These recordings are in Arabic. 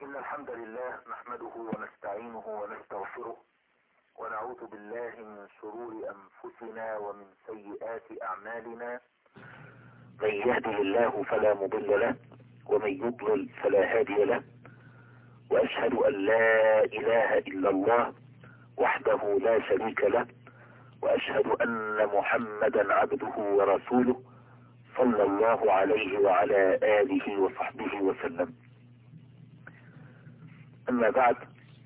إن الحمد لله نحمده ونستعينه ونستغفره ونعوذ بالله من شرور أنفسنا ومن سيئات أعمالنا. من يهده الله فلا مضل له ومن يضلل فلا هادي له، وأشهد أن لا إله إلا الله وحده لا شريك له، وأشهد أن محمدا عبده ورسوله صلى الله عليه وعلى آله وصحبه وسلم. أما بعد،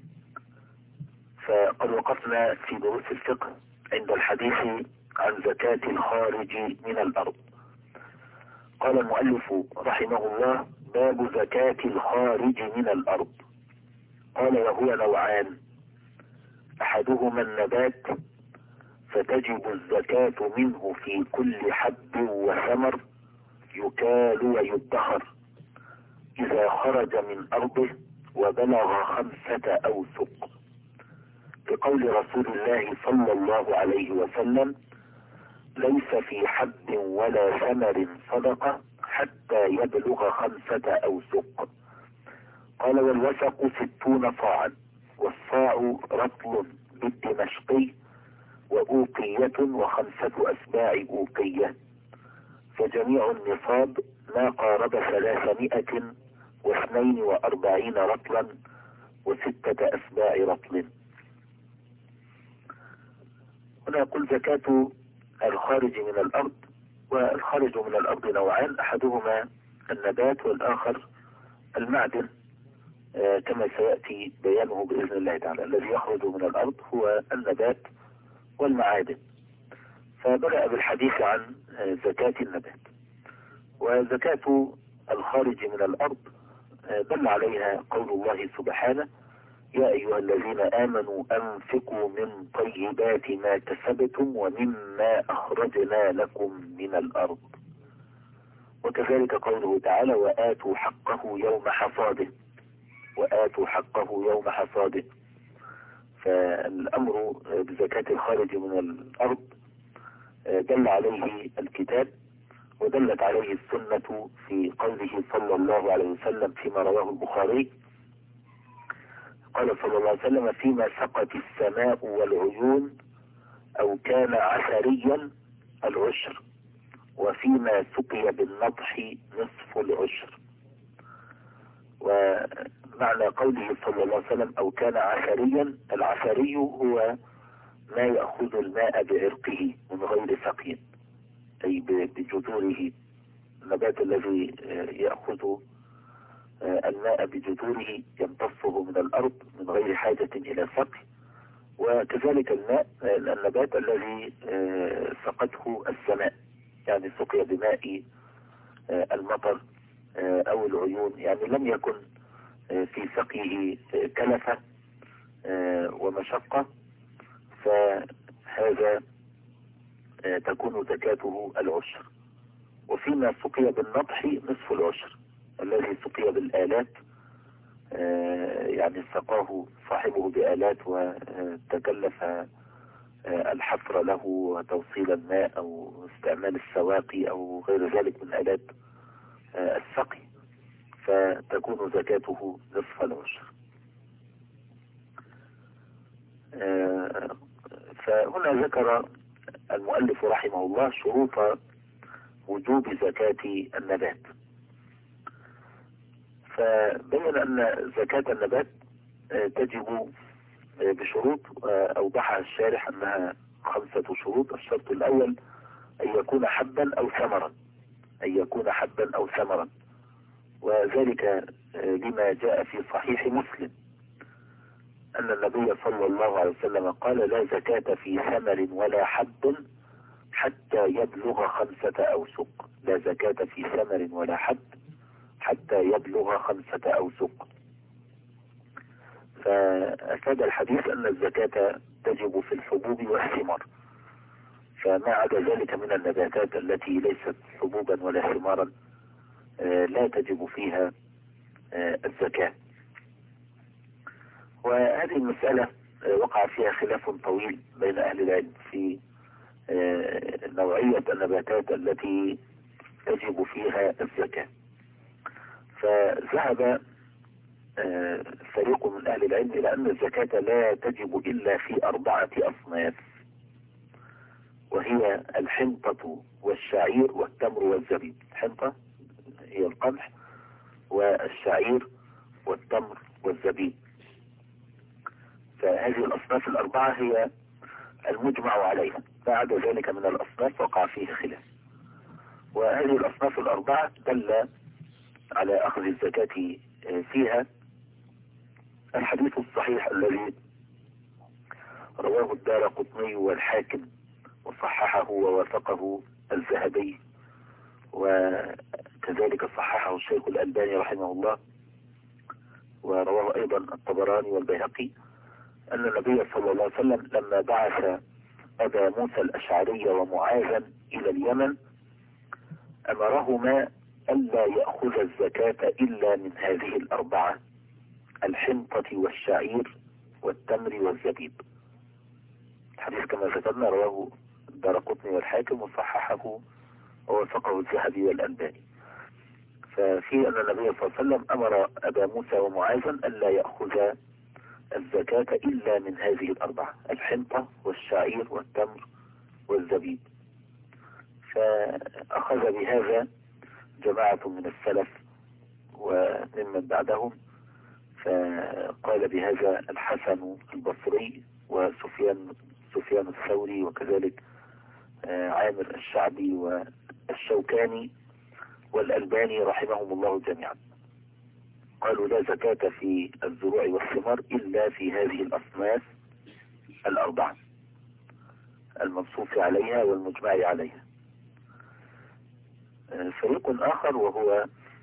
فقد وقفنا في دروس الفقه عند الحديث عن زكاة الخارج من الأرض. قال المؤلف رحمه الله: باب زكاة الخارج من الأرض. قال: وهو نوعان: أحدهما النبات، فتجب الزكاة منه في كل حب وثمر يكال ويدخر إذا خرج من أرضه وبلغ 5 أوسق، بقول رسول الله صلى الله عليه وسلم: ليس في حب ولا ثمر صدقة حتى يبلغ 5 أوسق. قال: والوسق 60 صاعا، والصاع رطل بالدمشقي وأوقية و5 أسباع أوقية، فجميع النصاب ما قارب 342 رطلا و6 أسباع رطل. هنا يقول: زكاة الخارج من الأرض. والخارج من الأرض نوعان: أحدهما النبات والآخر المعدن، كما سيأتي بيانه بإذن الله تعالى. الذي يخرج من الأرض هو النبات والمعادن. فبدأ بالحديث عن زكاة النبات. وزكاة الخارج من الأرض دل عليها قول الله سبحانه: يا أيها الذين آمنوا أنفقوا من طيبات ما كسبتم ومما أخرجنا لكم من الأرض. وكذلك قوله تعالى: وآتوا حقه يوم حصاده، وآتوا حقه يوم حصاده. فالأمر بزكاة الخارج من الأرض دل عليه الكتاب ودلت عليه السنة في قوله صلى الله عليه وسلم فيما رواه البخاري. قال صلى الله عليه وسلم: فيما سقت السماء والعيون أو كان عشريا العشر، وفيما سقي بالنضح نصف العشر. ومعنى قوله صلى الله عليه وسلم أو كان عشريا، العشري هو ما يأخذ الماء بعرقه من غير سقي، أي بجذوره. النبات الذي يأخذ الماء بجذوره يمتصه من الأرض من غير حاجة إلى سقي. وكذلك الماء النبات الذي سقته السماء، يعني سقي بماء المطر أو العيون، يعني لم يكن في سقيه كلفة ومشقة، فهذا تكون زكاته العشر. وفيما سقي بالنضح نصف العشر، الذي سقي بالآلات، يعني سقاه صاحبه بآلات وتكلف الحفر له وتوصيل الماء أو استعمال السواقي أو غير ذلك من آلات السقي، فتكون زكاته نصف العشر. فهنا ذكر المؤلف رحمه الله شروط وجوب زكاة النبات، فبين أن زكاة النبات تجب بشروط أوضحها الشارح أنها 5 شروط. الشرط الأول أن يكون حبا أو ثمرا، أن يكون حبا أو ثمرا، وذلك لما جاء في صحيح مسلم أن النبي صلى الله عليه وسلم قال: لا زكاة في ثمر ولا حب حتى يبلغ 5 أوسق. لا زكاة في ثمر ولا حب حتى يبلغ 5 أوسق. فأفاد الحديث أن الزكاة تجب في الحبوب والثمار، فما عدا ذلك من النباتات التي ليست حبوبا ولا ثمارا لا تجب فيها الزكاة. وهذه المسألة وقع فيها خلاف طويل بين أهل العلم في نوعية النباتات التي تجب فيها الزكاة. فذهب فريق من أهل العلم إلى أن الزكاة لا تجب إلا في 4 أصناف، وهي الحنطة والشعير والتمر والزبيب. الحنطة هي القمح، والشعير والتمر والزبيب. فهذه الأصناف ال4 هي المجمع عليها، بعد ذلك من الأصناف وقع فيه خلاف. وهذه الأصناف ال4 دل على أخذ الزكاة فيها الحديث الصحيح الذي رواه الدارقطني والحاكم وصححه ووافقه الذهبي، وكذلك صححه الشيخ الألباني رحمه الله، ورواه أيضا الطبراني والبيهقي، أن النبي صلى الله عليه وسلم لما بعث أبا موسى الأشعري ومعاذا إلى اليمن أمرهما ألا يأخذ الزكاة إلا من هذه ال4: الحنطة والشعير والتمر والزبيب. الحديث كما ذكرنا رواه الدارقطني والحاكم وصححه ووافقه الذهبي والألباني. ففي أن النبي صلى الله عليه وسلم أمر أبا موسى ومعاذا ألا يأخذ الزكاة إلا من هذه ال4: الحنطة والشعير والتمر والزبيب. فأخذ بهذا جماعة من السلف وممن بعدهم، فقال بهذا الحسن البصري وسفيان الثوري وكذلك عامر الشعبي والشوكاني والألباني رحمهم الله جميعا. قالوا لا زكاة في الزروع والثمار إلا في هذه الأصناف ال4 المنصوص عليها والمجمع عليها. فريق آخر وهو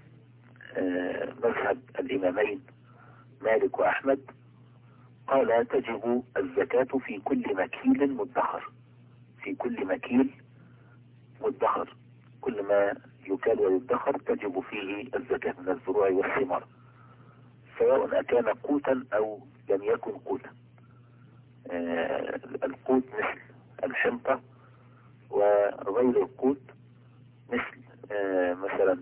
مذهب الإمامين مالك وأحمد قال تجب الزكاة في كل مكيل مدخر، في كل مكيل مدخر، كل ما يكال ويدخر تجب فيه الزكاة من الزروع والثمار، سواء أكان قوتا أو لم يكن قوتا. القوت مثل الحنطة، وغير القوت مثل مثلا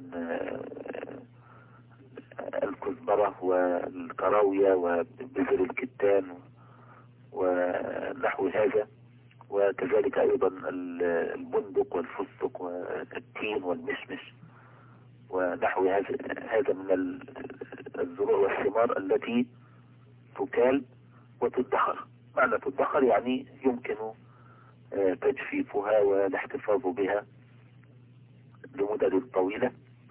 الكزبرة والكراوية وبذر الكتان ونحو هذا، وكذلك أيضا البندق والفستق والتين والمشمش ونحو هذا من الزروع والثمار التي تكال وتدخر. معنى تدخر يعني يمكن تجفيفها والاحتفاظ بها لمدة طويلة،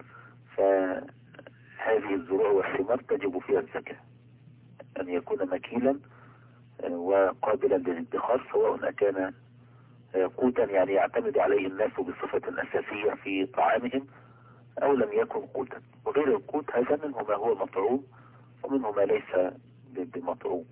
فهذه الزروع والثمار تجب فيها الزكاة، أن يكون مكيلا وقابلا للادخار، سواء كان قوتا يعني يعتمد عليه الناس بصفة أساسية في طعامهم، أو لم يكن قوتا. وغير القوت هذا منه ما هو مطعوم ومنه ما ليس بمطعوم.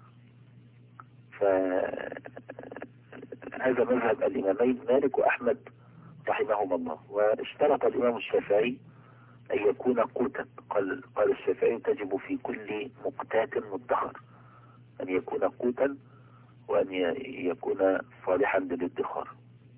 فهذا مذهب الإمامين مالك وأحمد رحمهما الله. واشترط الإمام الشافعي أن يكون قوتا، قال الشافعي تجب في كل مقتات مدخر، أن يكون قوتا وأن يكون صالحا للادخار.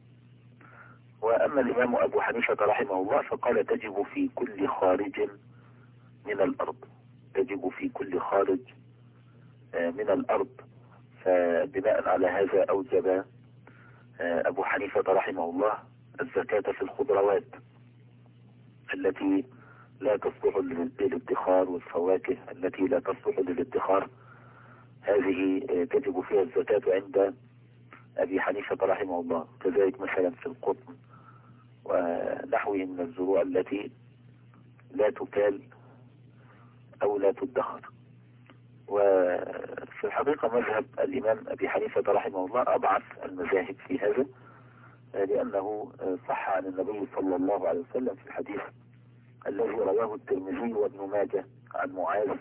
وأما الإمام أبو حنيفة رحمه الله فقال تجب في كل خارج من الأرض، تجب في كل خارج من الأرض. فبناء على هذا أوجب أبو حنيفة رحمه الله الزكاة في الخضروات التي لا تصلح للادخار، والفواكه التي لا تصلح للادخار، هذه تجب فيها الزكاة عند أبي حنيفة رحمه الله. كذلك مثلا في القطن ونحوه من الزروع التي لا تكال أو لا تدخر. وفي الحقيقة مذهب الإمام أبي حنيفة رحمه الله أضعف المذاهب في هذا، لأنه صح عن النبي صلى الله عليه وسلم في الحديث الذي رواه الترمذي وابن ماجه عن معاذ،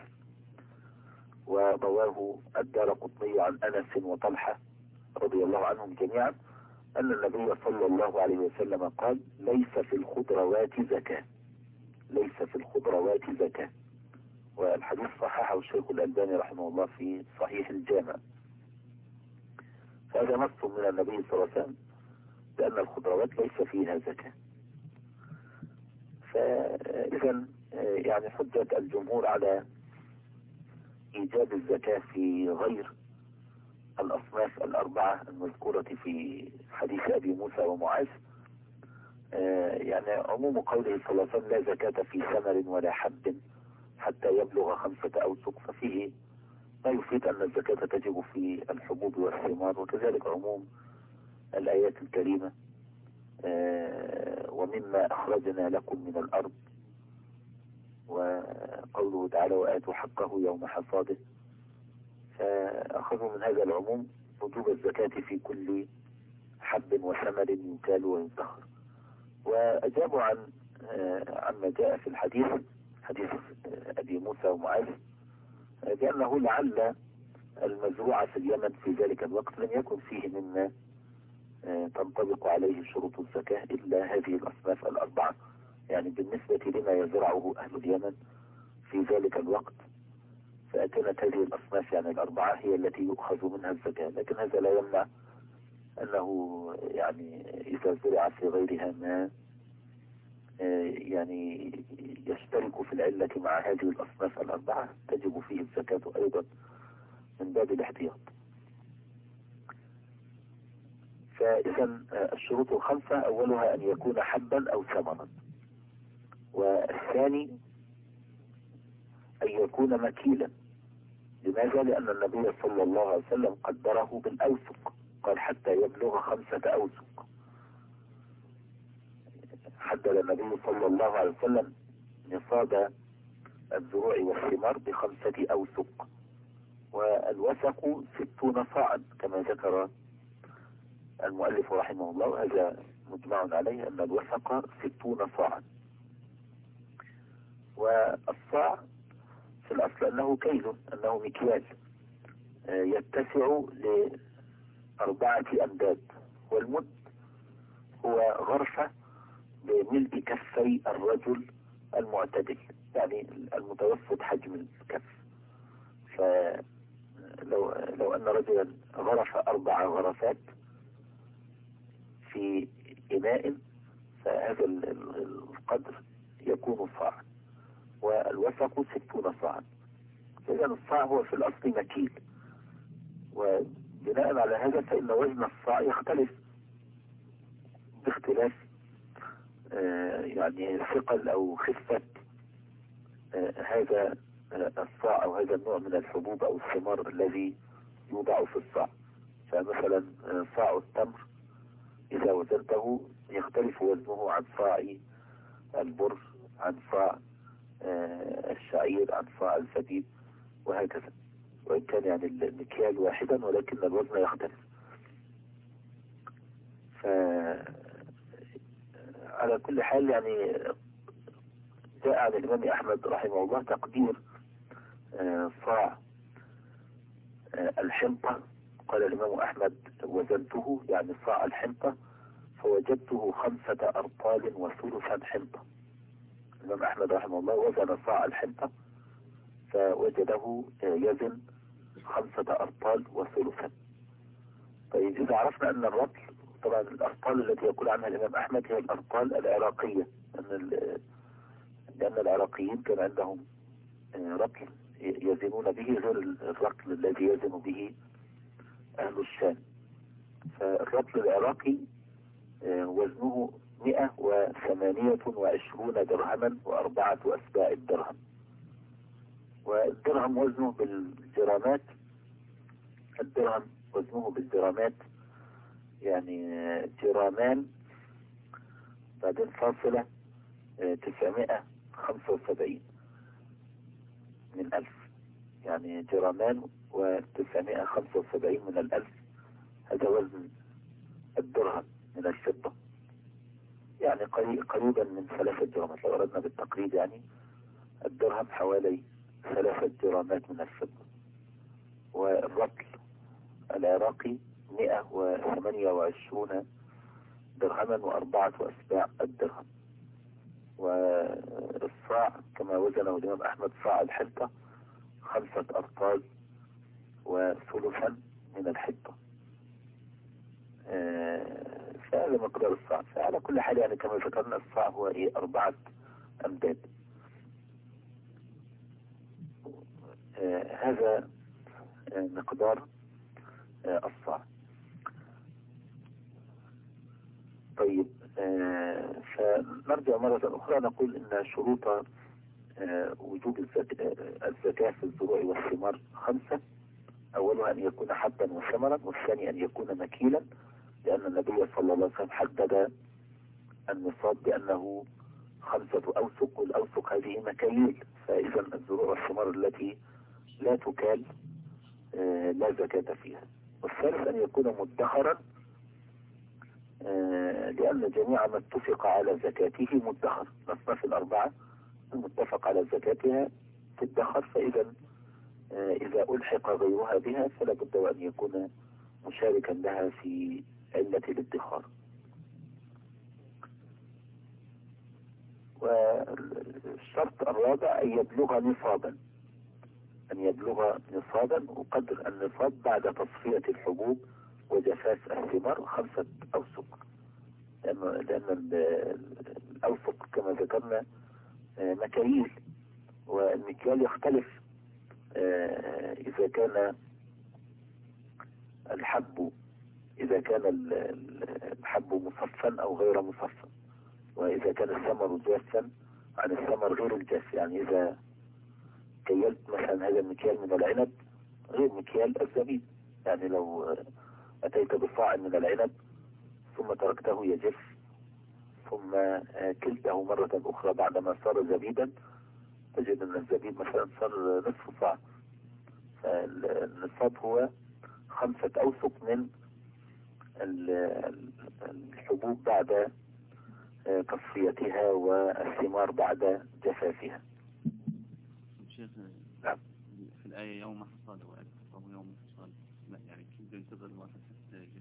ورواه الدارقطني عن أنس وطلحة رضي الله عنهم جميعا، أن النبي صلى الله عليه وسلم قال ليس في الخضروات زكاة، ليس في الخضروات زكاة. والحديث صححه الشيخ الألباني رحمه الله في صحيح الجامع. فهذا نص من النبي صلى الله عليه وسلم بأن الخضروات ليس فيها زكاة. فإذا يعني حجة الجمهور على إيجاب الزكاة في غير الأصناف الأربعة المذكورة في حديث أبي موسى ومعاذ، يعني عموم قوله صلى الله عليه وسلم لا زكاة في ثمر ولا حب حتى يبلغ 5 أوسق، ففيه ما يفيد أن الزكاة تجب في الحبوب والثمار، وكذلك عموم الآيات الكريمة ومما أخرجنا لكم من الأرض، وقوله تعالى وآتوا حقه يوم حصاده. فأخذوا من هذا العموم وجوب الزكاة في كل حب وثمر يكال ويدخر. وأجابوا عما جاء في الحديث، حديث أبي موسى ومعاذ، بأنه لعل المزروع في اليمن في ذلك الوقت لم يكن فيه مما تنطبق عليه شروط الزكاة إلا هذه الأصناف الأربعة. يعني بالنسبة لما يزرعه أهل اليمن في ذلك الوقت، فأكانت هذه الأصناف يعني الأربعة هي التي يؤخذ منها الزكاة، لكن هذا لا يمنع أنه يعني إذا زرع في غيرها ما يعني يشترك في العلة مع هذه الأصناف الأربعة تجب فيه الزكاة أيضا من باب الاحتياط. فإذا الشروط الخمسة أولها أن يكون حبا أو ثمرا، والثاني أن يكون مكيلا. لماذا؟ لأن النبي صلى الله عليه وسلم قدره بالأوسق، قال حتى يبلغ 5 أوسق. حدد النبي صلى الله عليه وسلم نصاب الزروع والثمار ب5 أوسق، والوسق 60 صاعا كما ذكر المؤلف رحمه الله، وهذا مجمع عليه أن الوسق 60 صاعا. والصاع في الأصل أنه كيل، أنه مكيال يتسع ل4 أمداد، والمد هو غرفة بملء كفي الرجل المعتدل، يعني المتوسط حجم الكف. فلو أن رجلا غرف 4 غرفات في إناء فهذا القدر يكون صاعا، والوسق 60 صاعا. فإذا الصاع هو في الأصل مكيل، وبناء على هذا فإن وزن الصاع يختلف باختلاف يعني ثقل أو خفة هذا الصاع أو هذا النوع من الحبوب أو الثمار الذي يوضع في الصاع. فمثلا صاع التمر إذا وزنته يختلف وزنه عن صاع البر، عن صاع الشعير، عن صاع الزبيب، وهكذا، وإن كان يعني المكيال واحدا ولكن الوزن يختلف. على كل حال يعني جاء عن الإمام أحمد رحمه الله تقدير صاع الحنطة. قال الإمام أحمد وزنته يعني صاع الحنطة فوجدته 5 أرطال وثلثا حنطة. الإمام أحمد رحمه الله وزن صاع الحنطة فوجده يزن 5 أرطال وثلثا. طيب إذا عرفنا أن الرطل، طبعا الأرطال التي يقول عنها الإمام أحمد هي الأرطال العراقية، لأن العراقيين كان عندهم رطل يزنون به غير الرطل الذي يزن به أهل الشام. فالرطل العراقي وزنه 128 درهما و4 أسباع الدرهم، والدرهم وزنه بالجرامات، الدرهم وزنه بالجرامات يعني جرامان بعدين فاصلة 975 من 1000، يعني جرامان و975 من 1000، هذا وزن الدرهم من الفضة، يعني قريبا من 3 جرامات. لو أردنا بالتقريب يعني الدرهم حوالي 3 جرامات من الفضة. والرطل العراقي 128 درهما و4 أسباع الدرهم. والصاع كما وزنه الإمام أحمد صاع الحنطة 5 أرطال وثلثا من الحنطة. فهذا مقدار الصاع. فعلى كل حال يعني كما ذكرنا الصاع هو 4 أمداد. هذا مقدار الصاع. طيب، فنرجع مرة أخرى نقول إن شروط وجوب الزكاة في الزروع والثمار 5. أولها أن يكون حبا وثمرا، والثاني أن يكون مكيلا، لأن النبي صلى الله عليه وسلم حدد النصاب بأنه 5 أوسق، والأوسق هذه مكاييل، فإذا الزروع والثمار التي لا تكال لا زكاة فيها. والثالث أن يكون مدخرا، لأن جميع ما اتفق على زكاته مدخر. الأصناف الأربعة المتفق على زكاتها تدخر، فإذا إذا ألحق غيرها بها فلا بد وأن يكون مشاركا لها في علة الادخار. والشرط الرابع أن يبلغ نصابا، أن يبلغ نصابا، وقدر النصاب بعد تصفية الحبوب وجفاف الثمار 5 أوسق، لأن الأوسق كما ذكرنا مكاييل، والمكيال يختلف إذا كان الحب مصفا أو غير مصفا، وإذا كان الثمر جافا عن الثمر غير الجاف. يعني إذا كيلت مثلا هذا المكيال من العنب غير مكيال الزبيب، يعني لو أتيت بصاع من العنب ثم تركته يجف ثم كلته مرة أخرى بعدما صار زبيبا، تجد أن الزبيب مثلا صار نصف صاع. فالنصاب هو 5 أوسق من الحبوب بعد تصفيتها والثمار بعد جفافها. شيخ، نعم. في الآية يوم حصاد وأو يوم حصاد، يعني كيف ينتظر الوقت حتى يجف؟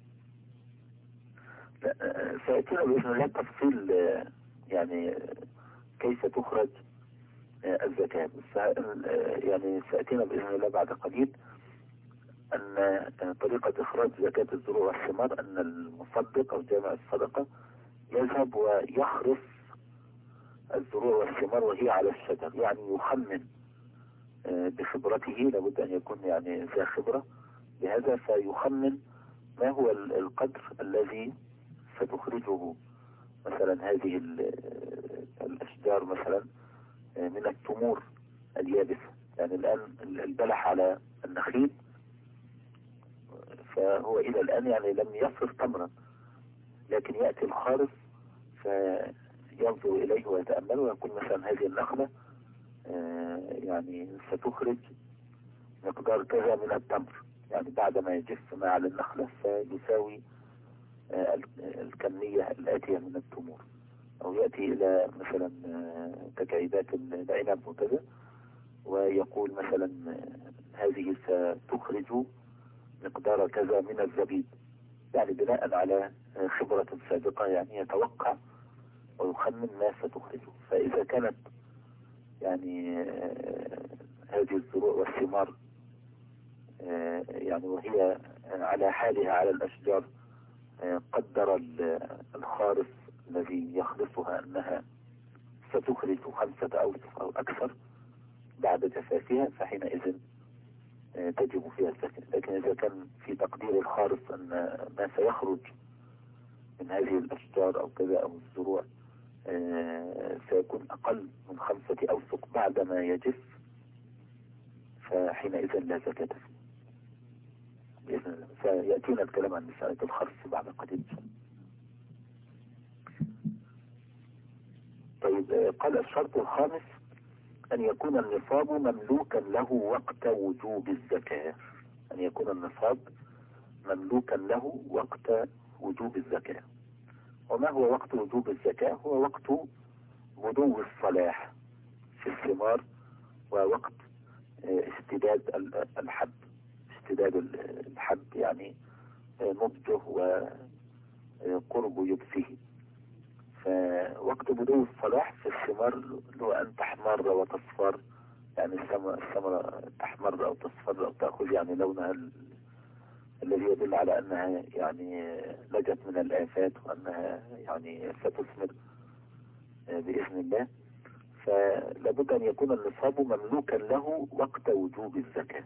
سيأتينا بإذن الله تفصيل يعني كيف تخرج الزكاة، يعني سيأتينا بإذن الله بعد قليل أن طريقة إخراج زكاة الزروع والثمار أن المصدق أو جامع الصدقة يذهب ويخرص الزروع والثمار وهي على الشجر، يعني يخمن بخبرته، لابد أن يكون يعني ذا خبرة بهذا، فيخمن ما هو القدر الذي ستخرجه مثلا هذه الأشجار مثلا من التمور اليابسة. يعني الآن البلح على النخيل فهو إلى الآن يعني لم يصر تمرا، لكن يأتي الخارص فينظر إليه ويتأمله ويقول مثلا هذه النخلة يعني ستخرج مقدار كذا من التمر، يعني بعد ما يجف ما على النخلة فيساوي الكمية الآتية من التمور. أو يأتي إلى مثلا تكعيبات العنب وكذا ويقول مثلا هذه ستخرج مقدار كذا من الزبيب، يعني بناء على خبرة سابقة، يعني يتوقع ويخمن ما ستخرجه. فإذا كانت يعني هذه الزروع والثمار يعني وهي على حالها على الأشجار قدر الخارص الذي يخلصها أنها ستخرج 5 أوسق أو أكثر بعد جفافها، فحينئذ تجب فيها الزكاة. لكن إذا كان في تقدير الخارص أن ما سيخرج من هذه الأشجار أو كذا أو الزروع سيكون أقل من 5 أوسق بعد ما يجف، فحينئذ لا زكاة فيه بإذن الله. سيأتينا الكلام عن مسألة الخرص بعد قليل. طيب، قال الشرط الخامس أن يكون النصاب مملوكا له وقت وجوب الزكاة. أن يكون النصاب مملوكا له وقت وجوب الزكاة. وما هو وقت وجوب الزكاة؟ هو وقت بدو الصلاح في الثمار ووقت اشتداد الحب. اشتداد الحب يعني نضجه وقرب يبسه. فوقت بدو الصلاح في الثمار هو أن تحمر وتصفر، يعني الثمرة تحمر أو تصفر أو تأخذ يعني لونها الذي يدل على أنها يعني نجت من الآفات وأنها يعني ستثمر بإذن الله. فلابد أن يكون النصاب مملوكا له وقت وجوب الزكاة،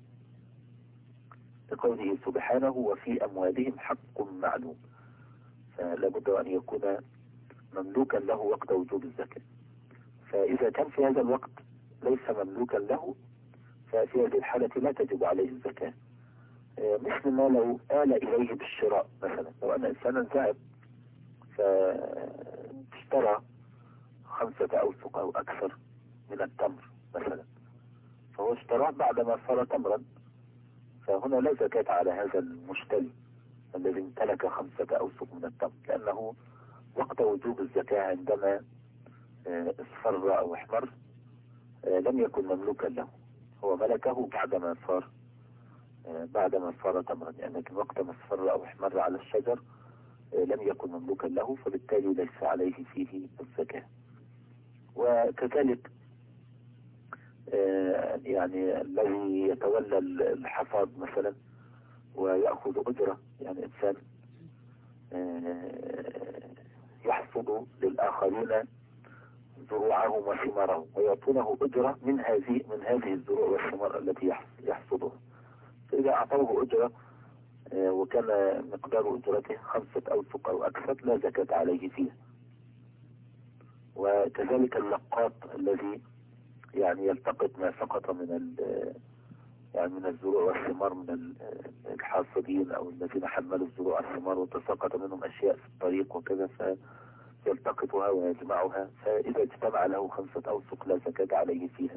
لقوله سبحانه وفي أموالهم حق معلوم، فلابد أن يكون مملوكا له وقت وجوب الزكاة. فإذا كان في هذا الوقت ليس مملوكا له، ففي هذه الحالة لا تجب عليه الزكاة. مثل ما لو آل إليه بالشراء مثلا، لو أن إنسانا ذهب فاشترى 5 أوسق أو أكثر من التمر مثلا، فهو اشتراه بعدما صار تمرا، فهنا لا زكاة على هذا المشتري الذي امتلك 5 أوسق من التمر، لأنه وقت وجوب الزكاة عندما اصفر أو احمر لم يكن مملوكا له، هو ملكه بعدما صار تمرا، يعني لكن وقت ما اصفر أو احمر على الشجر لم يكن مملوكا له، فبالتالي ليس عليه فيه الزكاة. وكذلك يعني الذي يتولى الحصاد مثلا ويأخذ أجرة، يعني إنسان يحصد للآخرين زروعهم وثمارهم ويعطونه أجرة من هذه الزروع والثمار التي يحصدها، فإذا أعطوه أجرة وكان مقدار أجرته 5 أوسق أو أكثر لا زكاة عليه فيها. وكذلك اللقاط الذي يعني يلتقط ما سقط من الزروع والثمار من الحاصدين أو الذين حملوا الزروع والثمار وتساقط منهم أشياء في الطريق وكذا، فيلتقطها ويجمعها، فإذا اجتمع له 5 أوسق لا زكاة عليه فيها.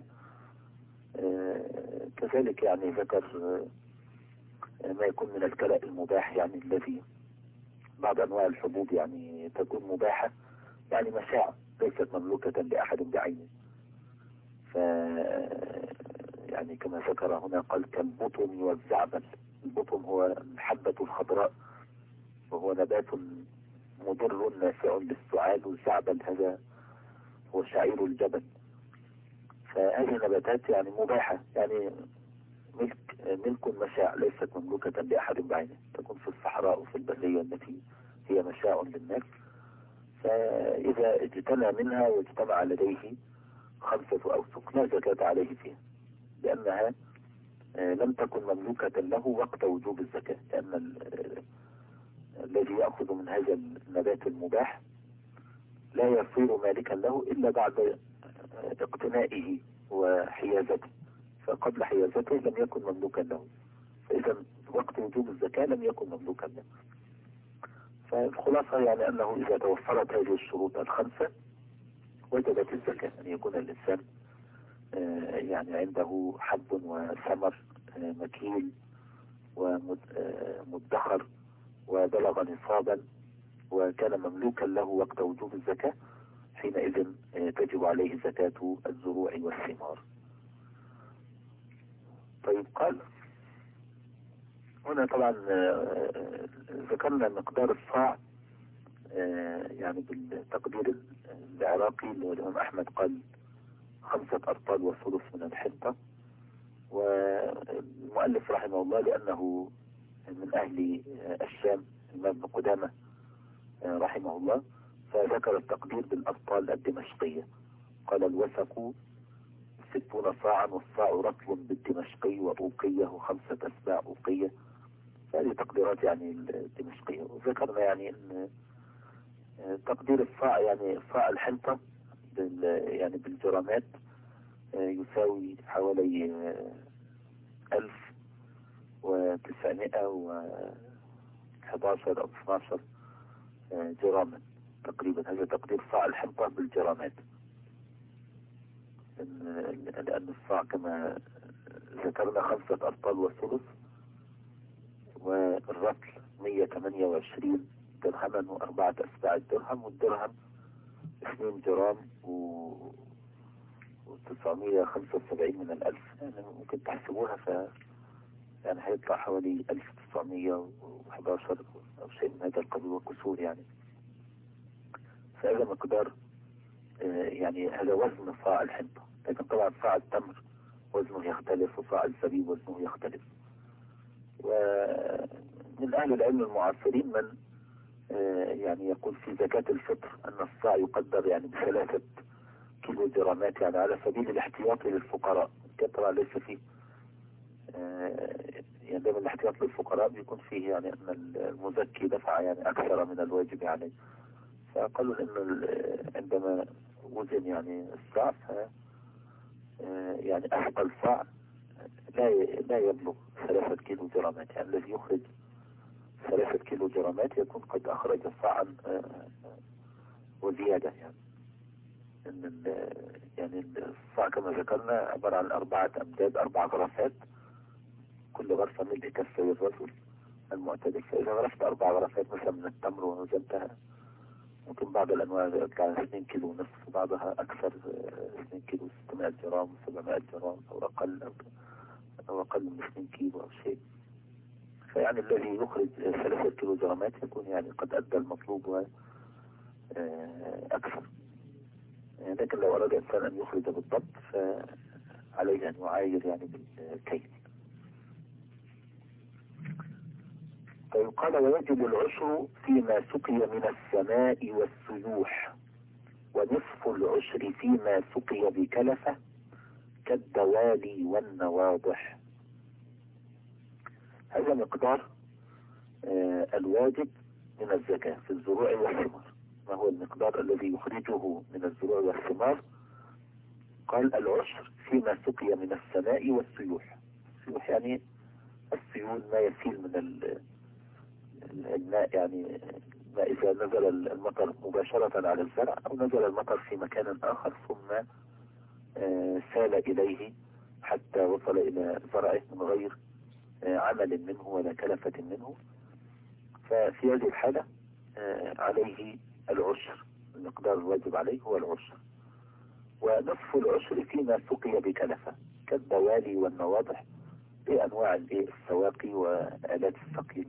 كذلك يعني ذكر ما يكون من الكلاء المباح، يعني الذي بعض أنواع الحبوب يعني تكون مباحة، يعني مشاع ليست مملوكة لأحد بعينه، يعني كما ذكر هنا قال كالبطن والزعبل. البطن هو الحبة الخضراء وهو نبات مضر نافع للسعال، والزعبل هذا هو شعير الجبل. فهذه نباتات يعني مباحة، يعني ملك مشاع ليست مملوكة لأحد بعينه، تكون في الصحراء وفي البرية التي هي مشاع للناس، فإذا اجتنى منها واجتمع لديه 5 أوسق لا زكاة عليه فيها، لأنها لم تكن مملوكة له وقت وجوب الزكاة، لأن الذي يأخذ من هذا النبات المباح لا يصير مالكا له إلا بعد اقتنائه وحيازته، فقبل حيازته لم يكن مملوكا له، فإذا وقت وجوب الزكاة لم يكن مملوكا له. فالخلاصة يعني أنه إذا توفرت هذه الشروط ال5 وجبت الزكاة، أن يكون الإنسان يعني عنده حب وثمر مكيل ومدخر وبلغ نصابا وكان مملوكا له وقت وجوب الزكاة، حينئذ تجب عليه زكاة الزروع والثمار. طيب، قال هنا طبعا ذكرنا مقدار الصاع يعني بالتقدير العراقي اللي هو الإمام أحمد قال 5 أرطال وثلث من الحنطة، والمؤلف رحمه الله لأنه من أهل الشام الإمام ابن قدامة رحمه الله، فذكر التقدير بالأرطال الدمشقية، قال الوسق 60 صاعا، والصاع رطل بالدمشقي وأوقية 5 أسباع أوقية، هذه تقديرات يعني الدمشقية. وذكرنا يعني أن تقدير الصاع يعني صاع الحنطة يعني بالجرامات يساوي حوالي 1911 أو 12 جراما تقريبا، هذا تقدير صاع الحنطة بالجرامات، لأن الصاع كما ذكرنا 5 أرطال وثلث، والرطل 128 درهما و4 أسباع الدرهم، والدرهم 2 جرام و975 من الألف، يعني ممكن تحسبوها يعني هيطلع حوالي 1911 أو شيء من هذا القبيل وكسور يعني. فهذا مقدار يعني هذا وزن صاع الحنطة، لكن طبعا صاع التمر وزنه يختلف وصاع الزبيب وزنه يختلف. ومن أهل العلم المعاصرين من يعني يقول في زكاة الفطر أن الصاع يقدر يعني ب3 كيلو جرامات، يعني على سبيل الاحتياط للفقراء. كان طبعا ليس فيه يعني دائما الاحتياط للفقراء بيكون فيه يعني أن المزكي دفع يعني أكثر من الواجب عليه. فقالوا أن عندما وزن يعني الصاع يعني أثقل صاع لا يبلغ 3 كيلو جرامات، يعني الذي يخرج 3 كيلو جرامات يكون قد أخرج صاعا وزيادة. يعني الصاع كما ذكرنا عبارة عن 4 أمداد، 4 غرفات، كل غرفة ملء كفي الرجل المعتدل. فإذا غرفت 4 غرفات مثلا من التمر ووزنتها، ممكن بعض الأنواع يطلع 2 كيلو ونصف، وبعضها أكثر 2 كيلو 600 جرام 700 جرام أو أقل من 2 كيلو أو شيء. فيعني الذي يخرج 3 كيلو جرامات يكون يعني قد أدى المطلوب وأكثر. لكن لو أراد إنسان أن يخرج بالضبط فعليه أن يعاير يعني بالكيل. طيب قال ويجب العشر فيما سقي من السماء والسيوح، ونصف العشر فيما سقي بكلفة كالدوالي والنواضح. هذا مقدار الواجب من الزكاة في الزروع والثمار. ما هو المقدار الذي يخرجه من الزروع والثمار؟ قال العشر فيما سقي من السماء والسيوح. السيوح يعني السيول، ما يسيل من الماء، يعني ما إذا نزل المطر مباشرة على الزرع أو نزل المطر في مكان آخر ثم سال إليه حتى وصل إلى زرعه من غير عمل منه ولا كلفة منه. ففي هذه الحالة عليه العشر، المقدار الواجب عليه هو العشر. ونصف العشر فيما سقي بكلفة كالدوالي والنواضح، بأنواع السواقي وآلات السقي،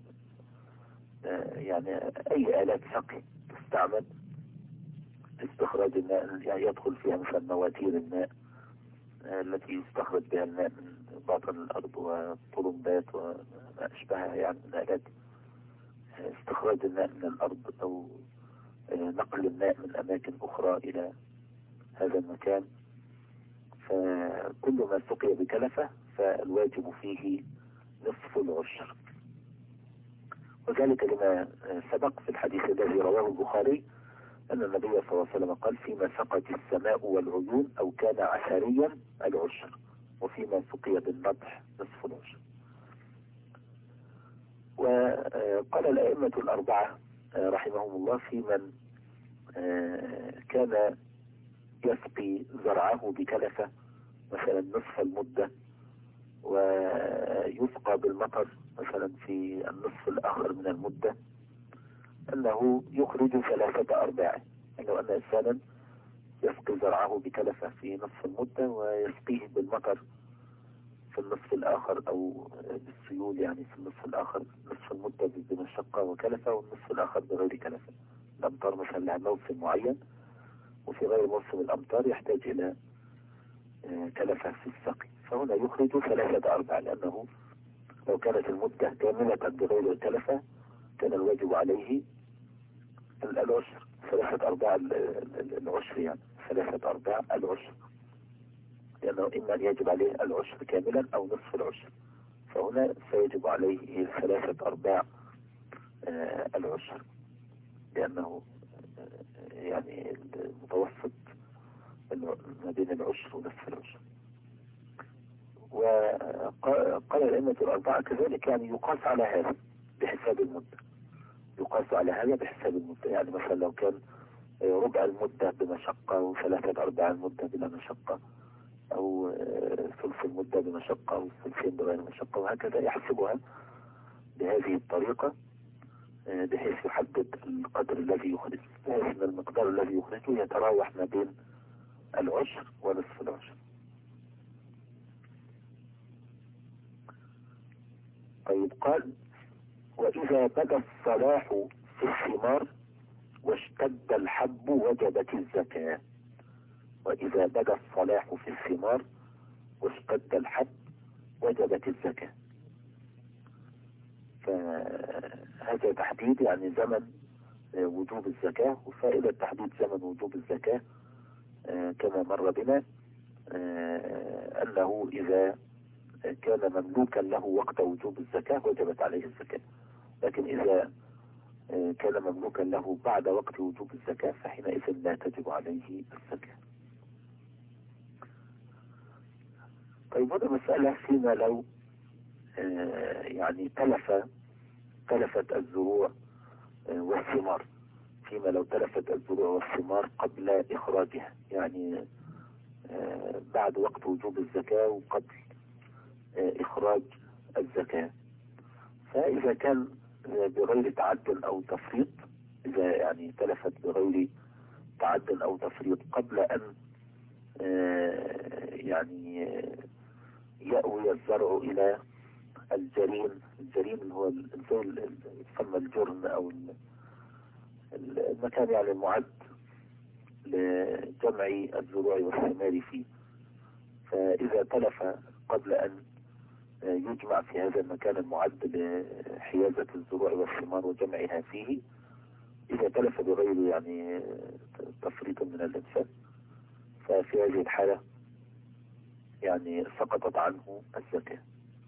يعني أي آلات سقي تستعمل لاستخراج الماء، يعني يدخل فيها مثلا مواتير الماء التي يستخرج بها الماء من باطن الأرض، وطرمبات وما أشبهها، يعني من آلات استخراج الماء من الأرض أو نقل الماء من أماكن أخرى إلى هذا المكان. فكل ما سقي بكلفة فالواجب فيه نصف العشر. وذلك لما سبق في الحديث الذي رواه البخاري أن النبي صلى الله عليه وسلم قال فيما سقت السماء والعيون أو كان عشريا العشر، وفيما سقي بالنضح نصف العشر. وقال الأئمة الأربعة رحمهم الله في من كان يسقي زرعه بكلفة مثلا نصف المدة ويسقى بالمطر مثلا في النصف الآخر من المدة، أنه يخرج 3/4. لو أن إنسانا يسقي زرعه بكلفة في نصف المدة ويسقيه بالمطر في النصف الآخر أو بالسيول، يعني في النصف الآخر نصف المدة بمشقة وكلفة والنصف الآخر بغير كلفة. الأمطار مثلا لها موسم معين، وفي غير موسم الأمطار يحتاج إلى كلفة في السقي، فهنا يخرج 3/4، لأنه لو كانت المدة كاملة بغير كلفة كان الواجب عليه العشر، 3/4 العشر، يعني 3/4 العشر، لأنه إما أن يجب عليه العشر كاملا أو نصف العشر، فهنا سيجب عليه 3/4 العشر، لأنه يعني المتوسط ما بين العشر ونصف العشر. وقال الأئمة الأربعة كذلك يعني يقاس على هذا بحساب المدة، يقاس على هذا بحساب المدة. يعني مثلا لو كان ربع المدة بمشقة و3/4 المدة بلا مشقة، أو ثلث المدة بمشقة أو ثلثين بغير مشقة، وهكذا يحسبها بهذه الطريقة بحيث يحدد القدر الذي يخرج، بحيث أن المقدار الذي يخرجه يتراوح ما بين العشر ونصف العشر. طيب قال وإذا بدا الصلاح في الثمار واشتد الحب وجبت الزكاة. وإذا بدا الصلاح في الثمار واشتد الحب وجبت الزكاة. فهذا تحديد يعني زمن وجوب الزكاة. وفائدة تحديد زمن وجوب الزكاة كما مر بنا أنه إذا كان مملوكا له وقت وجوب الزكاة وجبت عليه الزكاة، لكن إذا كان مملوكا له بعد وقت وجوب الزكاة فحينئذ لا تجب عليه الزكاة. طيب هذا مسألة فيما لو يعني تلفت الزروع والثمار، فيما لو تلفت الزروع والثمار قبل إخراجها، يعني بعد وقت وجوب الزكاة وقبل إخراج الزكاة. فإذا كان بغير تعد أو تفريط، إذا يعني تلفت بغير تعد أو تفريط قبل أن يعني يأوي الزرع إلى الجرين هو يسمى الجرن أو المكان يعني المعد لجمع الزروع والثمار فيه. فإذا تلف قبل أن يجمع في هذا المكان المعد لحيازة الزروع والثمار وجمعها فيه، إذا تلف بغير يعني تفريط من الإنسان، ففي هذه الحالة يعني سقطت عنه الزكاة.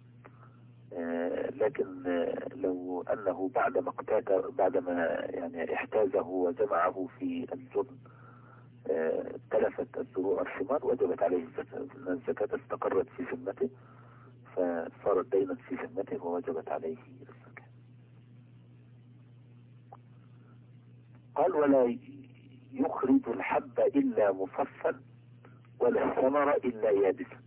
لكن لو أنه بعدما يعني احتازه وجمعه في الجبن تلفت الزروع والثمار وجبت عليه الزكاة، الزكاة استقرت في ذمته فصارت دينا في ذمته ووجبت عليه الزكاة. قال ولا يخرج الحب إلا مصفا ولا الثمر إلا يابسا.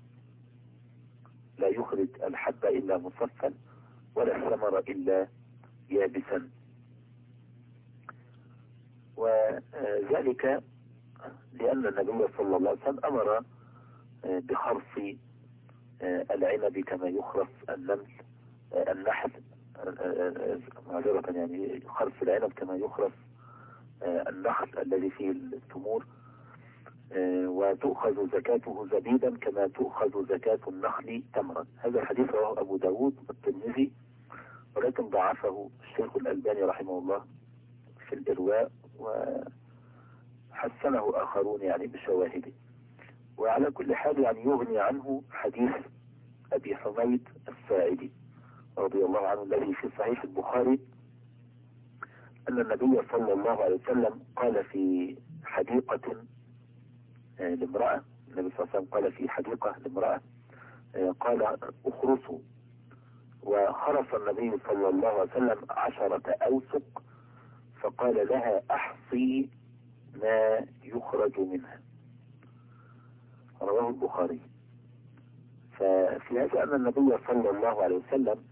لا يخرج الحب إلا مصفا ولا الثمر إلا يابسا، وذلك لأن النبي صلى الله عليه وسلم أمر بخرص العنب كما يخرص النحل معذرة، يعني خرص العنب كما يخرص النخل الذي فيه التمور، وتؤخذ زكاته زبيبا كما تؤخذ زكاة النخل تمرا. هذا الحديث رواه أبو داود والترمذي، ولكن ضعفه الشيخ الألباني رحمه الله في الإرواء وحسنه آخرون يعني بشواهده. وعلى كل حال يعني يغني عنه حديث أبي حميد الساعدي رضي الله عنه الذي في صحيح البخاري أن النبي صلى الله عليه وسلم قال في حديقة لامرأة، النبي صلى الله عليه وسلم قال في حديقة لامرأة قال اخرسوا، وخرس النبي صلى الله عليه وسلم 10 أوسق فقال لها احصي ما يخرج منها، رواه البخاري. ففي هذا أن النبي صلى الله عليه وسلم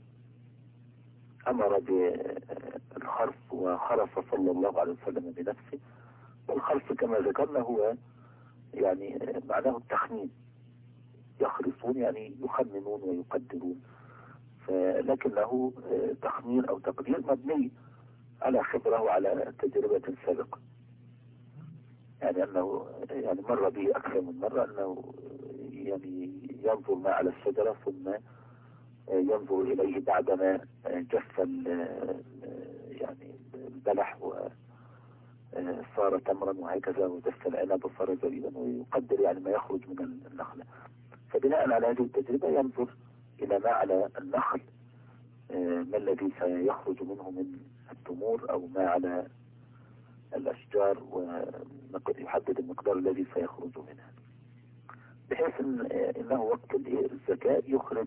أمر بالخرص وخرص صلى الله عليه وسلم بنفسه. والخرص كما ذكرنا هو يعني معناه التخمين، يخرصون يعني يخمنون ويقدرون، لكن له تخمين أو تقدير مبني على خبرة وعلى تجربة سابقة، يعني أنه يعني مر به أكثر من مرة أنه يعني ينظر ما على الشجرة ثم ينظر إليه بعدما جف يعني البلح وصار تمرا وهكذا، وجف العنب وصار زبيبا، ويقدر يعني ما يخرج من النخلة. فبناء على هذه التجربة ينظر إلى ما على النخل ما الذي سيخرج منه من التمور أو ما على الأشجار، ويحدد المقدار الذي سيخرج منها، بحيث إنه وقت الزكاة يخرج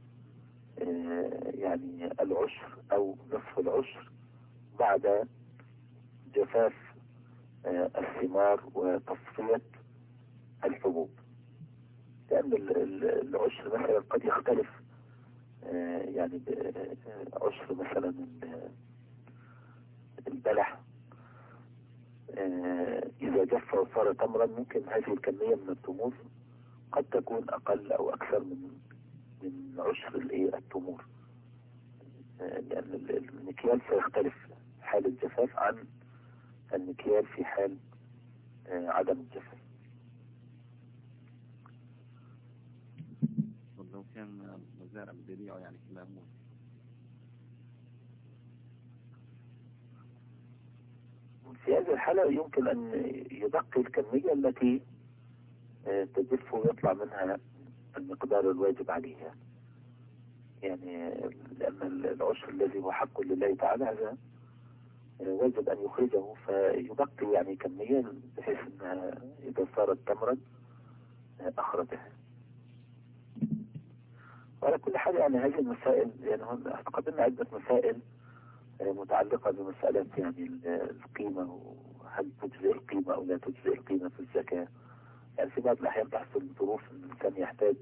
يعني العشر أو نصف العشر بعد جفاف الثمار وتصفية الحبوب، لأن العشر مثلا قد يختلف، يعني عشر مثلا البلح إذا جف وصار تمرا ممكن هذه الكمية من التمور قد تكون أقل أو أكثر من عشر التمور، لأن المكيال سيختلف حال الجفاف عن المكيال في حال عدم الجفاف. لو كان مزارع بيبيعه يعني كلها موز. في هذه الحالة يمكن أن يبقي الكمية التي تجف ويطلع منها المقدار الواجب عليها، يعني لأن العشر الذي هو حق لله تعالى هذا واجب أن يخرجه، فيبقي يعني كمية بحيث أنها إذا صارت تمرا أخرجها. وعلى كل حال يعني هذه المسائل يعني قدمنا عدة مسائل متعلقة بمسألة يعني القيمة، وهل تجزئ القيمة أو لا تجزئ القيمة في الزكاة. يعني في بعض الأحيان تحصل ظروف أن الإنسان يحتاج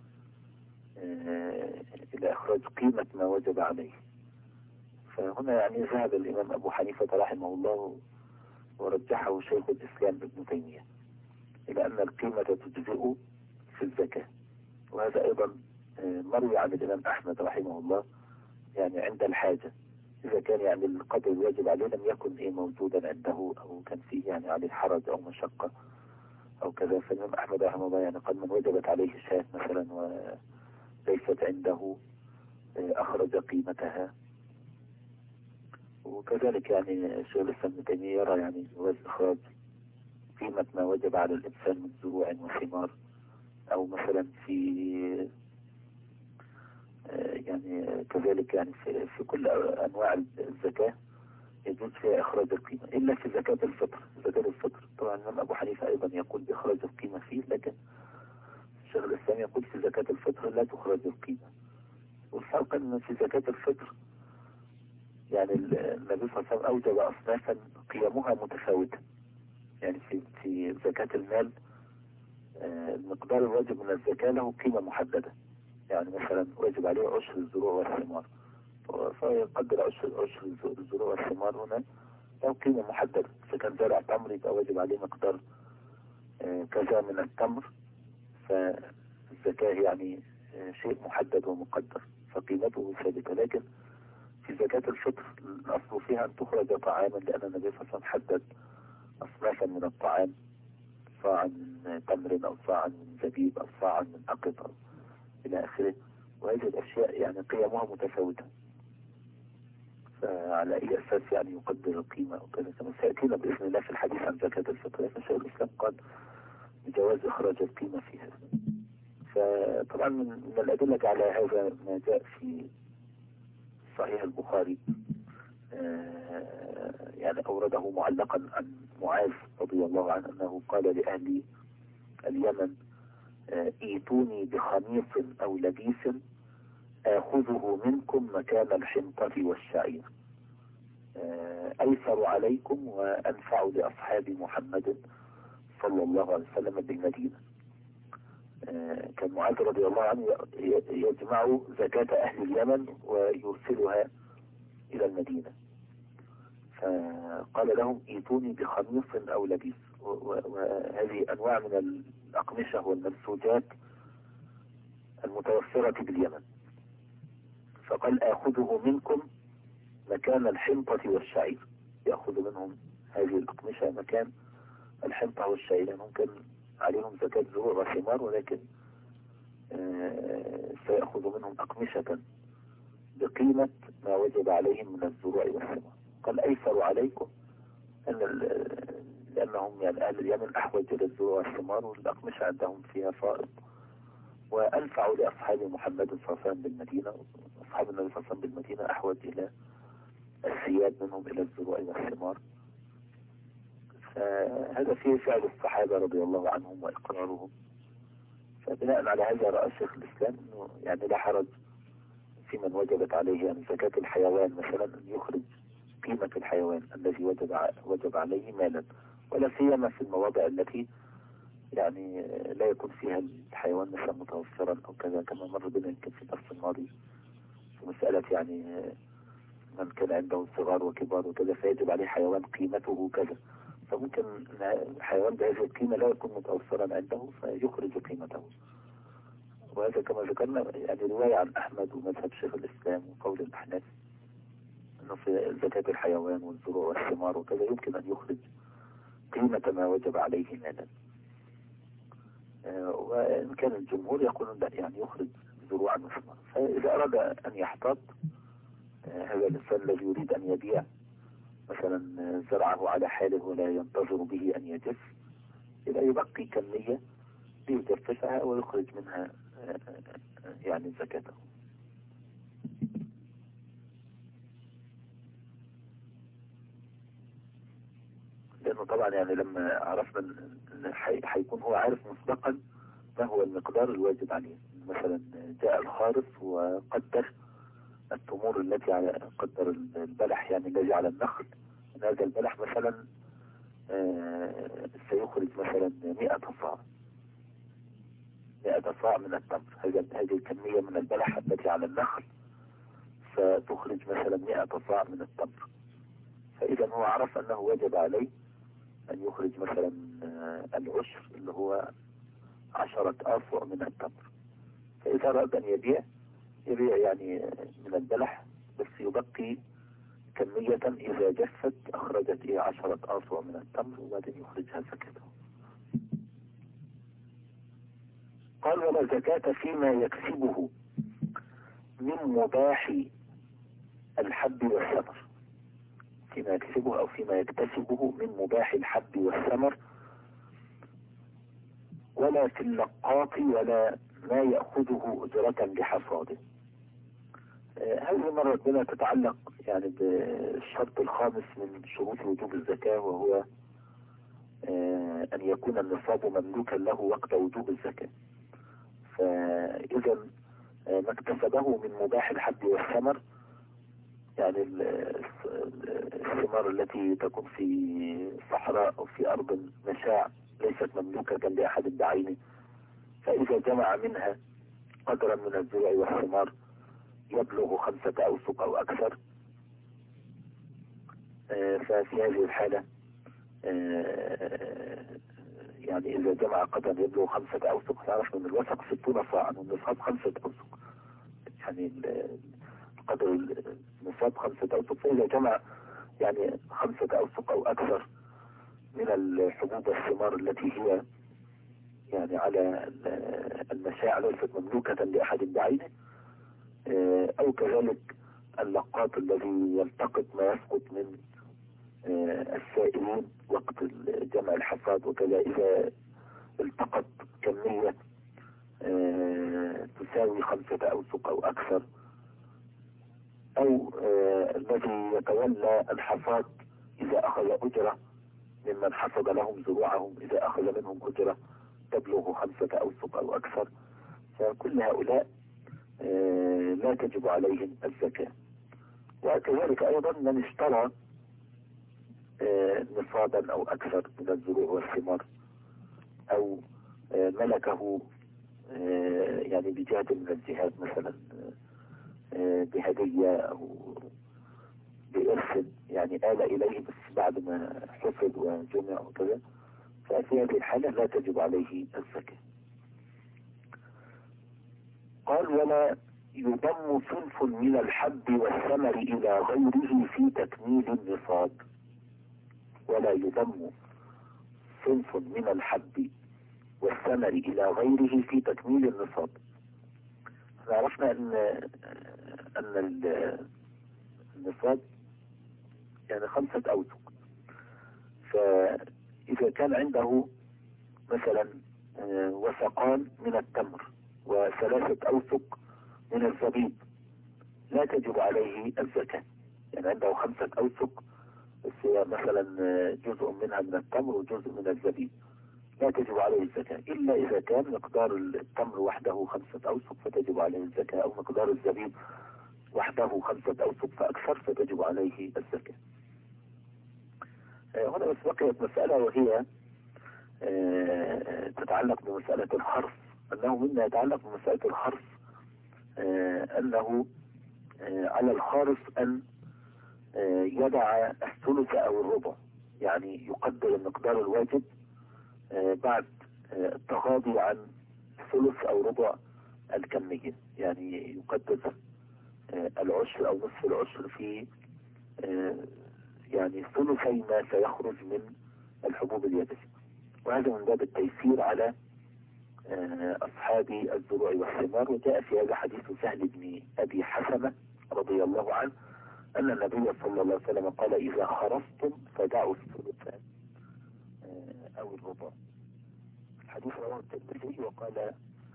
إلى إخراج قيمة ما وجب عليه، فهنا يعني ذهب الإمام أبو حنيفة رحمه الله ورجحه شيخ الإسلام ابن تيمية إلى أن القيمة تجزئ في الزكاة. وهذا أيضا مروي عن الإمام أحمد رحمه الله، يعني عند الحاجة إذا كان يعني القدر الواجب عليه لم يكن موجودا عنده أو كان فيه يعني عليه حرج أو مشقة أو كذا، فالإمام أحمد رحمه الله يعني قد من وجبت عليه شاة مثلا وليست عنده أخرج قيمتها. وكذلك يعني شيخ الإسلام ابن تيمية يرى يعني جواز إخراج قيمة ما وجب على الإنسان من زروع وثمار، أو مثلا في يعني كذلك يعني في كل أنواع الزكاة يجوز فيها إخراج القيمة إلا في زكاة الفطر. زكاة الفطر طبعا الإمام أبو حنيفة أيضا يقول بإخراج القيمة فيه، لكن الشيخ الإسلام يقول في زكاة الفطر لا تخرج القيمة. والفرق أن في زكاة الفطر يعني النبي صلى الله عليه وسلم أوجب أصنافا قيمها متفاوتة. يعني في زكاة المال المقدار الواجب من الزكاة له قيمة محددة، يعني مثلا واجب عليه عشر الزروع والثمار، فيقدر عشر الزروع والثمار هنا له قيمة محددة. إذا كان زرع تمر يبقى واجب عليه مقدار كذا من التمر، فالزكاة يعني شيء محدد ومقدر فقيمته ثابتة. لكن في زكاة الفطر الأصل فيها أن تخرج طعاما، لأن النبي صلى الله عليه وسلم حدد أصنافا من الطعام، صاعا من تمر أو صاعا من زبيب أو صاعا من أقط إلى آخره. وهذه الأشياء يعني قيمها متفاوتة، فعلى أي أساس يعني يقدر القيمة أو كذا كما سيأتينا بإذن الله في الحديث عن زكاة الفطر. فشيخ الإسلام قال بجواز إخراج القيمة فيها. فطبعا من الأدلة على هذا ما جاء في صحيح البخاري يعني أورده معلقا عن معاذ رضي الله عنه أنه قال لأهل اليمن ائتوني بخميص أو لبيس آخذه منكم مكان الحنطة والشعير، أيسر عليكم وأنفع لأصحاب محمد صلى الله عليه وسلم بالمدينة. كان معاذ رضي الله عنه يجمع زكاة أهل اليمن ويرسلها إلى المدينة، فقال لهم ائتوني بخميص أو لبيس، وهذه أنواع من الأقمشة والمنسوجات المتوفرة باليمن. فقال آخذه منكم مكان الحنطة والشعير، يأخذ منهم هذه الأقمشة مكان الحنطة والشعير، يعني ممكن عليهم زكاة زروع وثمار ولكن سيأخذ منهم أقمشة بقيمة ما وجب عليهم من الزروع والثمار. قال أيسر عليكم لأنهم يعني أهل اليمن أحوج إلى الزروع والثمار والأقمشة عندهم فيها فائض، وأنفع لأصحاب محمد صلى الله عليه وسلم بالمدينة. أصحاب النبي صلى الله عليه وسلم بالمدينة أحوج إلى الثياب منهم إلى الزروع والثمار. فهذا فيه فعل الصحابة رضي الله عنهم وإقرارهم. فبناء على هذا رأى شيخ الإسلام أنه يعني لا حرج في من وجبت عليه يعني زكاة الحيوان مثلا أن يخرج قيمة الحيوان الذي وجب عليه مالا، ولا سيما في المواضع التي يعني لا يكون فيها الحيوان مثلا متوفرا أو كذا، كما مر بنا يمكن في الدرس الماضي في مسألة يعني من كان عنده صغار وكبار وكذا فيجب عليه حيوان قيمته كذا، فممكن الحيوان بهذه القيمة لا يكون متوفرا عنده فيخرج قيمته. وهذا كما ذكرنا يعني رواية عن أحمد ومذهب شيخ الإسلام وقول الأحناف أنه في زكاة الحيوان والزروع والثمار وكذا يمكن أن يخرج قيمة ما وجب عليه مالا. وإن كان الجمهور يقولون لا يعني يخرج زروعا وثمارا. فإذا أراد أن يحتاط هذا الإنسان الذي يريد أن يبيع مثلا زرعه على حاله ولا ينتظر به أن يجف، إذا يبقي كمية ليجففها ويخرج منها يعني زكاته. لأنه طبعا يعني لما عرفنا أن حيكون هو عارف مسبقا ما هو المقدار الواجب عليه. مثلا جاء الخارف وقدر التمور التي على قدر البلح يعني الذي على النخل، أن هذا البلح مثلا سيخرج مثلا 100 صاع، 100 صاع من التمر. هذه الكمية من البلح التي على النخل ستخرج مثلا 100 صاع من التمر. فإذا هو عرف أنه وجب عليه أن يخرج مثلا العشر اللي هو 10 آصع من التمر. فإذا أراد أن يبيع يعني من البلح، بس يبقي كمية إذا جفت أخرجت 10 آصع من التمر وبعدين يخرجها زكاته. قال ولا زكاة فيما يكسبه من مباح الحب والثمر، فيما يكسبه أو فيما يكتسبه من مباح الحب والثمر، ولا في اللقاط ولا ما يأخذه أجرة بحصاده. هذه مرة ربنا تتعلق يعني بالشرط الخامس من شروط وجوب الزكاة، وهو أن يكون النصاب مملوكا له وقت وجوب الزكاة. فإذا ما اكتسبه من مباح الحب والثمر، يعني الثمار التي تكون في صحراء أو في أرض مشاع ليست مملوكة لأحد بعينه، فإذا جمع منها قدرا من الزرع والثمار يبلغ 5 أوسق أو أكثر، ففي هذه الحالة يعني إذا جمع قدرا يبلغ 5 أوسق، تعرف من الوسق 60 صاعا والنصاب 5 أوسق، يعني قدر النصاب 5 أوسق. فإذا جمع يعني 5 أوسق أو أكثر من الحبوب والثمار التي هي يعني على المشاع ليست مملوكة لأحد بعينه، أو كذلك اللقاط الذي يلتقط ما يسقط من السائلين وقت جمع الحصاد، وكذا إذا التقط كمية تساوي 5 أوسق أو أكثر، أو الذي يتولى الحصاد إذا أخذ أجرة ممن حصد لهم زروعهم، إذا أخذ منهم أجرة تبلغ 5 أوسق أو أكثر، فكل هؤلاء لا تجب عليهم الزكاة. وكذلك أيضا من اشترى نصابا أو أكثر من الزروع والثمار، أو ملكه يعني بجهة من الجهات، مثلا بهدية أو بإرث، يعني آل إليه بس بعد ما حفظ وجمع وكذا، ففي هذه الحالة لا تجب عليه الزكاة. قال ولا يضم صنف من الحب والثمر إلى غيره في تكميل النصاب، ولا يضم صنف من الحب والثمر إلى غيره في تكميل النصاب. عرفنا أن النصاب يعني 5 أوسق، فإذا كان عنده مثلا وسقان من التمر و3 أوسق من الزبيب لا تجب عليه الزكاة. يعني عنده 5 أوسق بس مثلا جزء منها من التمر وجزء من الزبيب، لا تجب عليه الزكاة إلا إذا كان مقدار التمر وحده 5 أوسق فتجب عليه الزكاة، أو مقدار الزبيب وحده 5 أوسق فأكثر فتجب عليه الزكاة. هنا بس بقيت مسألة، وهي تتعلق بمسألة الحرث، أنه مما يتعلق بمسألة الحرث أنه على الحارث أن يدع الثلث أو الربع، يعني يقدر المقدار الواجب بعد التغاضي عن ثلث أو ربع الكمية، يعني يقدر العشر أو نصف العشر في يعني ثلثي ما سيخرج من الحبوب اليابسة. وهذا من باب التيسير على أصحاب الزروع والثمار. وجاء في هذا حديث سهل بن أبي حسمة رضي الله عنه أن النبي صلى الله عليه وسلم قال إذا خرجتم فدعوا الثلث أو الربع. الحديث رواه الترمذي وقال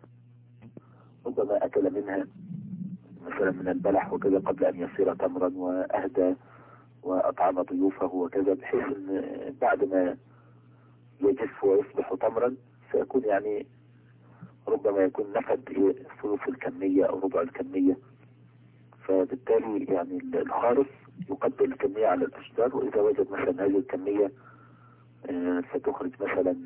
ربما أكل منها مثلا من البلح وكذا قبل أن يصير تمرا وأهدى وأطعم ضيوفه وكذا، بحيث أن بعد ما يجف ويصبح تمرا سيكون يعني ربما يكون نفد ثلث الكمية أو ربع الكمية. فبالتالي يعني الخارص يقدم الكمية على الأشجار، وإذا وجد مثلا هذه الكمية ستخرج مثلا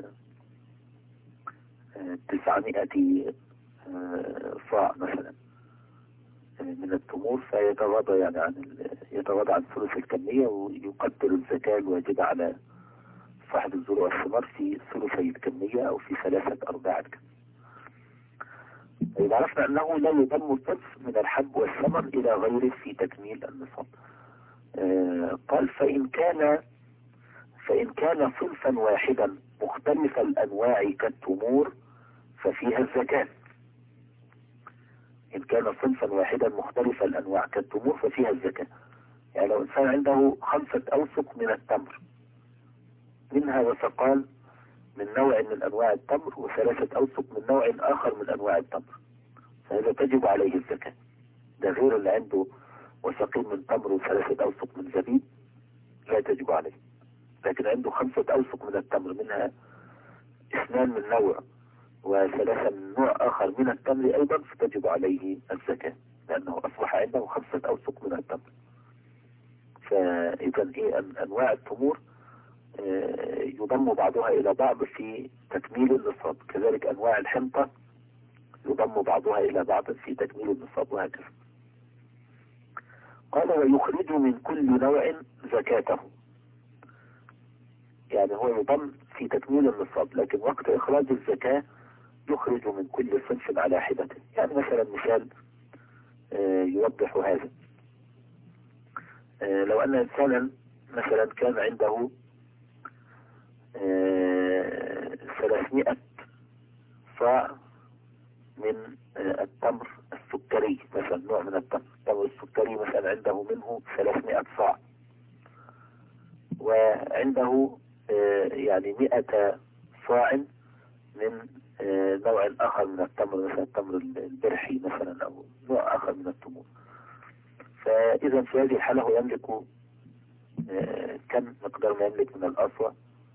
900 صاع مثلا من التمور، فيتغاضى يعني يتغاضى عن ثلث الكمية ويقدر الزكاة الواجبة على صاحب الزروع والثمار في ثلثي الكمية أو في 3/4 الكمية. إذا عرفنا أنه لا يضم الصنف من الحب والثمر إلى غيره في تكميل النصاب. قال فإن كان صنفا واحدا مختلف الأنواع كالتمور ففيها الزكاة. إن كان صنفا واحدا مختلف الأنواع كالتمور ففيها الزكاة. يعني لو إنسان عنده 5 أوسق من التمر، منها وسقان من نوع من أنواع التمر و3 أوسق من نوع آخر من أنواع التمر، فهذا تجب عليه الزكاة. ده غير اللي عنده وسقين من تمر و3 أوسق من زبيب لا تجب عليه. لكن عنده 5 أوسق من التمر، منها 2 من نوع و3 من نوع آخر من التمر أيضا، فتجب عليه الزكاة لأنه أصبح عنده 5 أوسق من التمر. فإذا أنواع التمور يضم بعضها إلى بعض في تكميل النصاب، كذلك أنواع الحنطة يضم بعضها إلى بعض في تكميل النصاب، وهكذا. قال ويخرج من كل نوع زكاته. يعني هو يضم في تكميل النصاب، لكن وقت إخراج الزكاة يخرج من كل صنف على حدته. يعني مثلا مثال يوضح هذا. لو أن إنسانا مثلا كان عنده 300 صاع من التمر السكري، مثلا نوع من التمر السكري مثلا عنده منه 300 صاع، وعنده يعني 100 صاع من نوع آخر من التمر، مثلا التمر البرحي مثلا أو نوع آخر من التمور. فإذا في هذه الحالة هو يملك كم مقدار ما يملك من الأصوى؟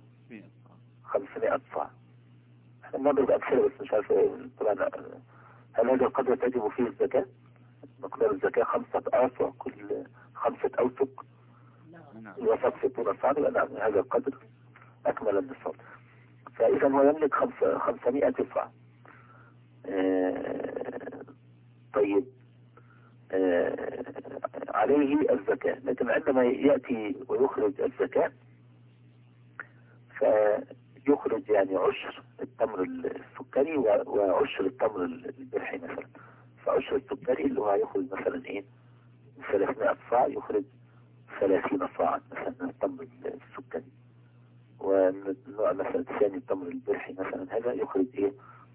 500 صاع. احنا بنضرب أمثلة بس مش عارف طبعا. هل هذا القدر تجب فيه الزكاة؟ مقدار الزكاة 5 أصوى، كل 5 أوسق الوسط 60 صاع، لأن هذا القدر أكمل النصاب. فإذا هو يملك 500 صاع. طيب عليه الزكاة، لكن عندما يأتي ويخرج الزكاة فيخرج يعني عشر التمر السكري وعشر التمر البرحي مثلا. فعشر السكري اللي هو يخرج مثلا 300 صاع يخرج 30 صاعا مثلا من التمر السكري، ومن النوع مثلا الثاني التمر البرحي مثلا هذا يخرج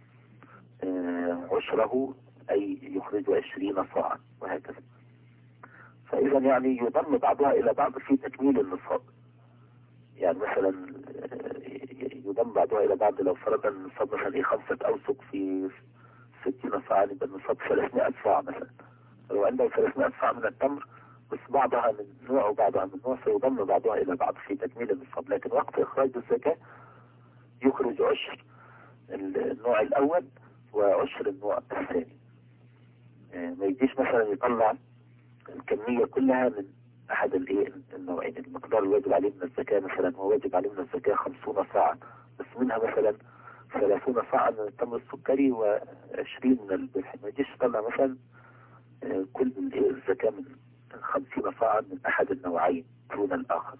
عشره، أي يخرج 20 صاعا، وهكذا. فإذا يعني يضم بعضها إلى بعض في تكميل النصاب. يعني مثلا يضم بعضها إلى بعض. لو فرضنا النصاب مثلا 5 أوسق في 60 صاعا يبقى النصاب 300 صاع مثلا. لو عنده 300 صاع من التمر بس بعضها من نوع وبعضها من نوع، فيضم بعضها إلى بعض في تكميل النصاب. لكن وقت إخراج الزكاة يخرج عشر النوع الأول وعشر النوع الثاني. ما يجيش مثلا يطلع الكمية كلها من أحد النوعين. المقدار الواجب عليه من الزكاة مثلا هو واجب عليه من الزكاة 50 صاعا، بس منها مثلا 30 صاعا من التمر السكري و20 من البرحي. ما يجيش يطلع مثلا كل الزكاة من 50 صاعا من أحد النوعين دون الآخر.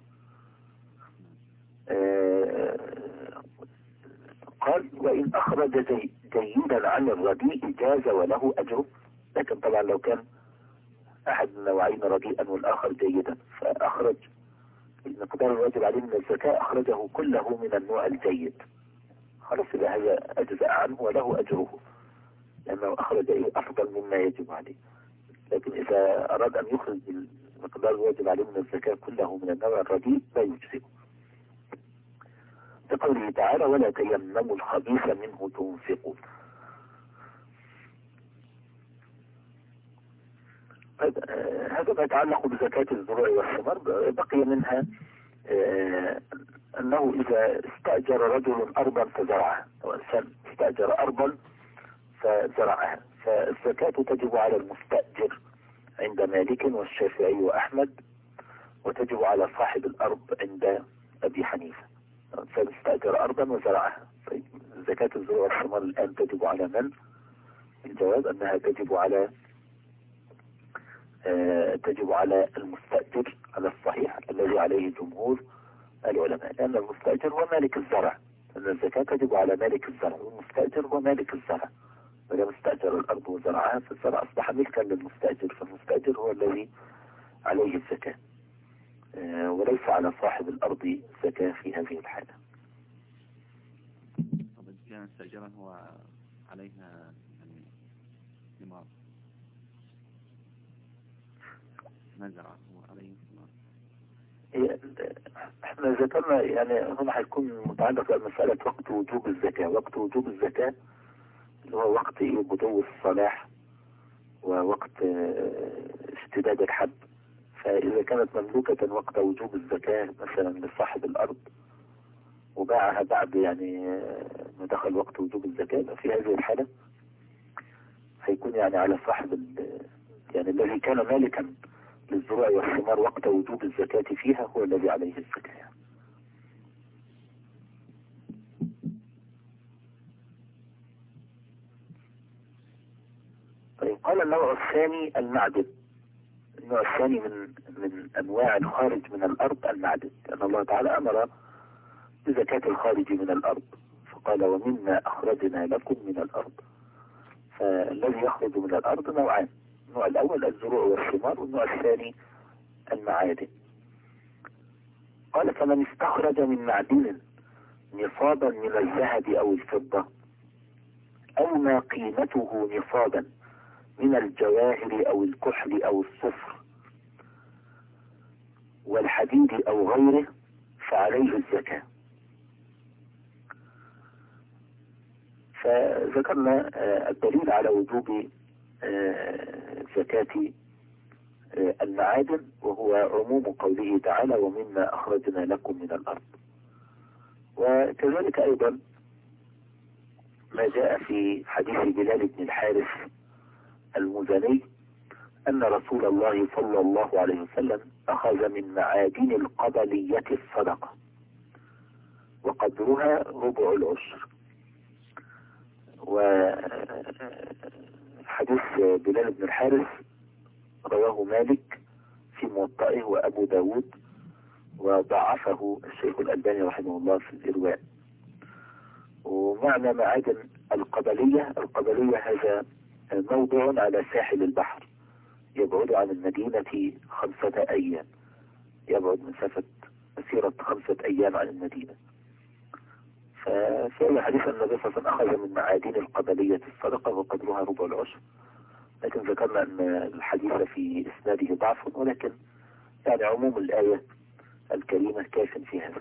قال وإن أخرج جيدا عن الرديء جاز وله أجر. لكن طبعا لو كان أحد النوعين رديئا والآخر جيدا فأخرج المقدار الواجب عليه من الزكاة أخرجه كله من النوع الجيد، خلاص إذا هذا أجزاء عنه وله أجره لأنه أخرج أفضل مما يجب عليه. لكن إذا أراد أن يخرج المقدار الواجب عليه من الزكاة كله من النوع الرديء لا يجزئه، لقوله تعالى ولا تيمموا الخبيث منه تنفقون. هذا ما يتعلق بزكاة الزروع والثمار. بقي منها أنه إذا استأجر رجل أرضا فزرعها، أو إنسان استأجر أرضا فزرعها، فالزكاة تجب على المستأجر عند مالك والشافعي وأحمد، وتجب على صاحب الأرض عند أبي حنيفة. إنسان استأجر أرضا وزرعها، زكاة الزروع والثمار الآن تجب على من؟ الجواب أنها تجب على المستأجر على الصحيح الذي عليه جمهور العلماء، لأن المستأجر هو مالك الزرع، أن الزكاة تجب على مالك الزرع، والمستأجر هو مالك الزرع. ولما استأجر الأرض وزرعها فالزرع أصبح ملكا للمستأجر، فالمستأجر هو الذي عليه الزكاة، وليس على صاحب الأرض زكاة في هذه الحالة. طب إذا كان استأجرا هو عليها يعني ثمار، ما زرع هو عليه ثمار. احنا ذكرنا يعني هنا حيكون متعلق بمسألة وقت وجوب الزكاة. وقت وجوب الزكاة اللي هو وقت بدو الصلاح ووقت اشتداد الحب. فإذا كانت مملوكة وقت وجوب الزكاة مثلا لصاحب الأرض وباعها بعد يعني ما دخل وقت وجوب الزكاة، في هذه الحالة هيكون يعني على صاحب يعني الذي كان مالكا للزروع والثمار وقت وجوب الزكاة فيها هو الذي عليه الزكاة. طيب، قال النوع الثاني المعدن. النوع الثاني من أنواع الخارج من الأرض المعدن، لأن الله تعالى أمر بزكاة الخارج من الأرض فقال ومما أخرجنا لكم من الأرض. فالذي يخرج من الأرض نوعان، النوع الأول الزروع والثمار، والنوع الثاني المعادن. قال فمن استخرج من معدن نصابا من الذهب أو الفضة أو ما قيمته نصابا من الجواهر أو الكحل أو الصفر والحديد أو غيره فعليه الزكاة. فذكرنا الدليل على وجوب زكاة المعادن، وهو عموم قوله تعالى ومما أخرجنا لكم من الأرض. وكذلك أيضا ما جاء في حديث بلال بن الحارث المزني أن رسول الله صلى الله عليه وسلم أخذ من معادن القبلية الصدقة وقدرها ربع العشر. وحديث بلال بن الحارث رواه مالك في موطئه وأبو داود، وضعفه الشيخ الألباني رحمه الله في الإرواء. ومعنى معادن القبلية هذا موضع على ساحل البحر يبعد عن المدينة 5 أيام، يبعد مسيرة 5 أيام عن المدينة. ففي حديث النبي صلى الله عليه وسلم أخذ من معادن القبلية الصدقة وقدرها ربع العشر، لكن ذكرنا أن الحديث في إسناده ضعف، ولكن يعني عموم الآية الكريمة كاف في هذا.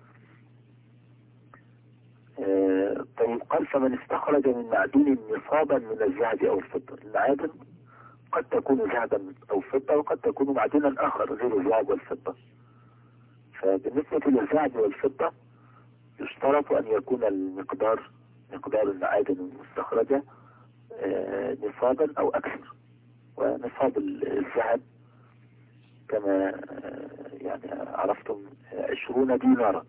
طيب، قال فمن استخرج من معدن نصابا من الذهب أو الفضة. المعادن قد تكون ذهبا أو فضة، وقد تكون معدنا آخر غير الذهب والفضة. فبالنسبة للذهب والفضة يشترط أن يكون مقدار المعادن المستخرجة نصابا أو أكثر. ونصاب الذهب كما يعني عرفتم 20 دينارا،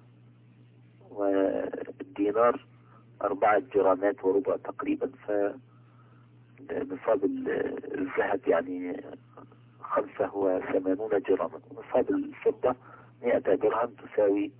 والدينار 4 جرامات وربع تقريبا. فنصاب الذهب يعني 85 جراما. ونصاب الفضة 100 درهم تساوي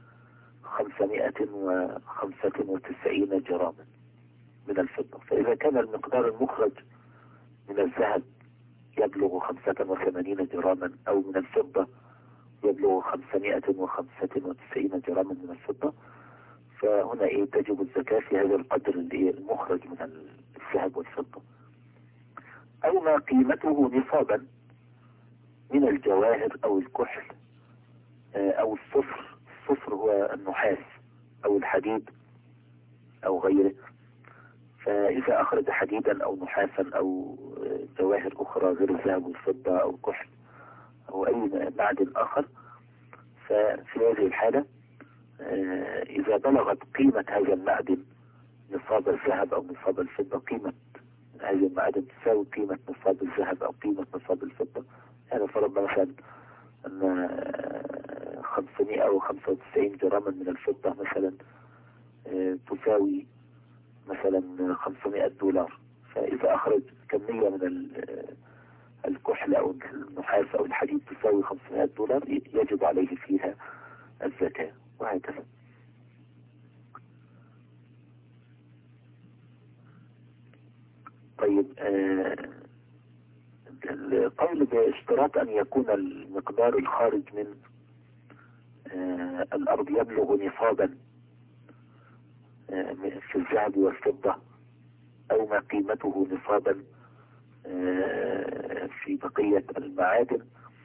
595 جراما من الفضة. فإذا كان المقدار المخرج من الذهب يبلغ 85 جراما أو من الفضة يبلغ 595 جراما من الفضة، فهنا تجب الزكاة في هذا القدر المخرج من الذهب والفضة. أو ما قيمته نصابا من الجواهر أو الكحل أو الصفر. الصفر هو النحاس أو الحديد أو غيره. فإذا أخرج حديدا أو نحاسا أو جواهر أخرى غير الذهب والفضة أو الكحل أو أي معدن آخر، ففي هذه الحالة إذا بلغت قيمة هذا المعدن نصاب الذهب أو نصاب الفضة، قيمة هذه المعادن تساوي قيمة نصاب الذهب أو قيمة نصاب الفضة. يعني فرضنا مثلا أن 500 أو 95 جراما من الفضة مثلا تساوي مثلا 500 دولار. فإذا أخرج كمية من الكحل أو النحاس أو الحديد تساوي 500 دولار يجب عليه فيها الزكاة، وهكذا. طيب القول باشتراط أن يكون المقدار الخارج من الأرض يبلغ نصابا في الذهب والفضة أو ما قيمته نصابا في بقية المعادن،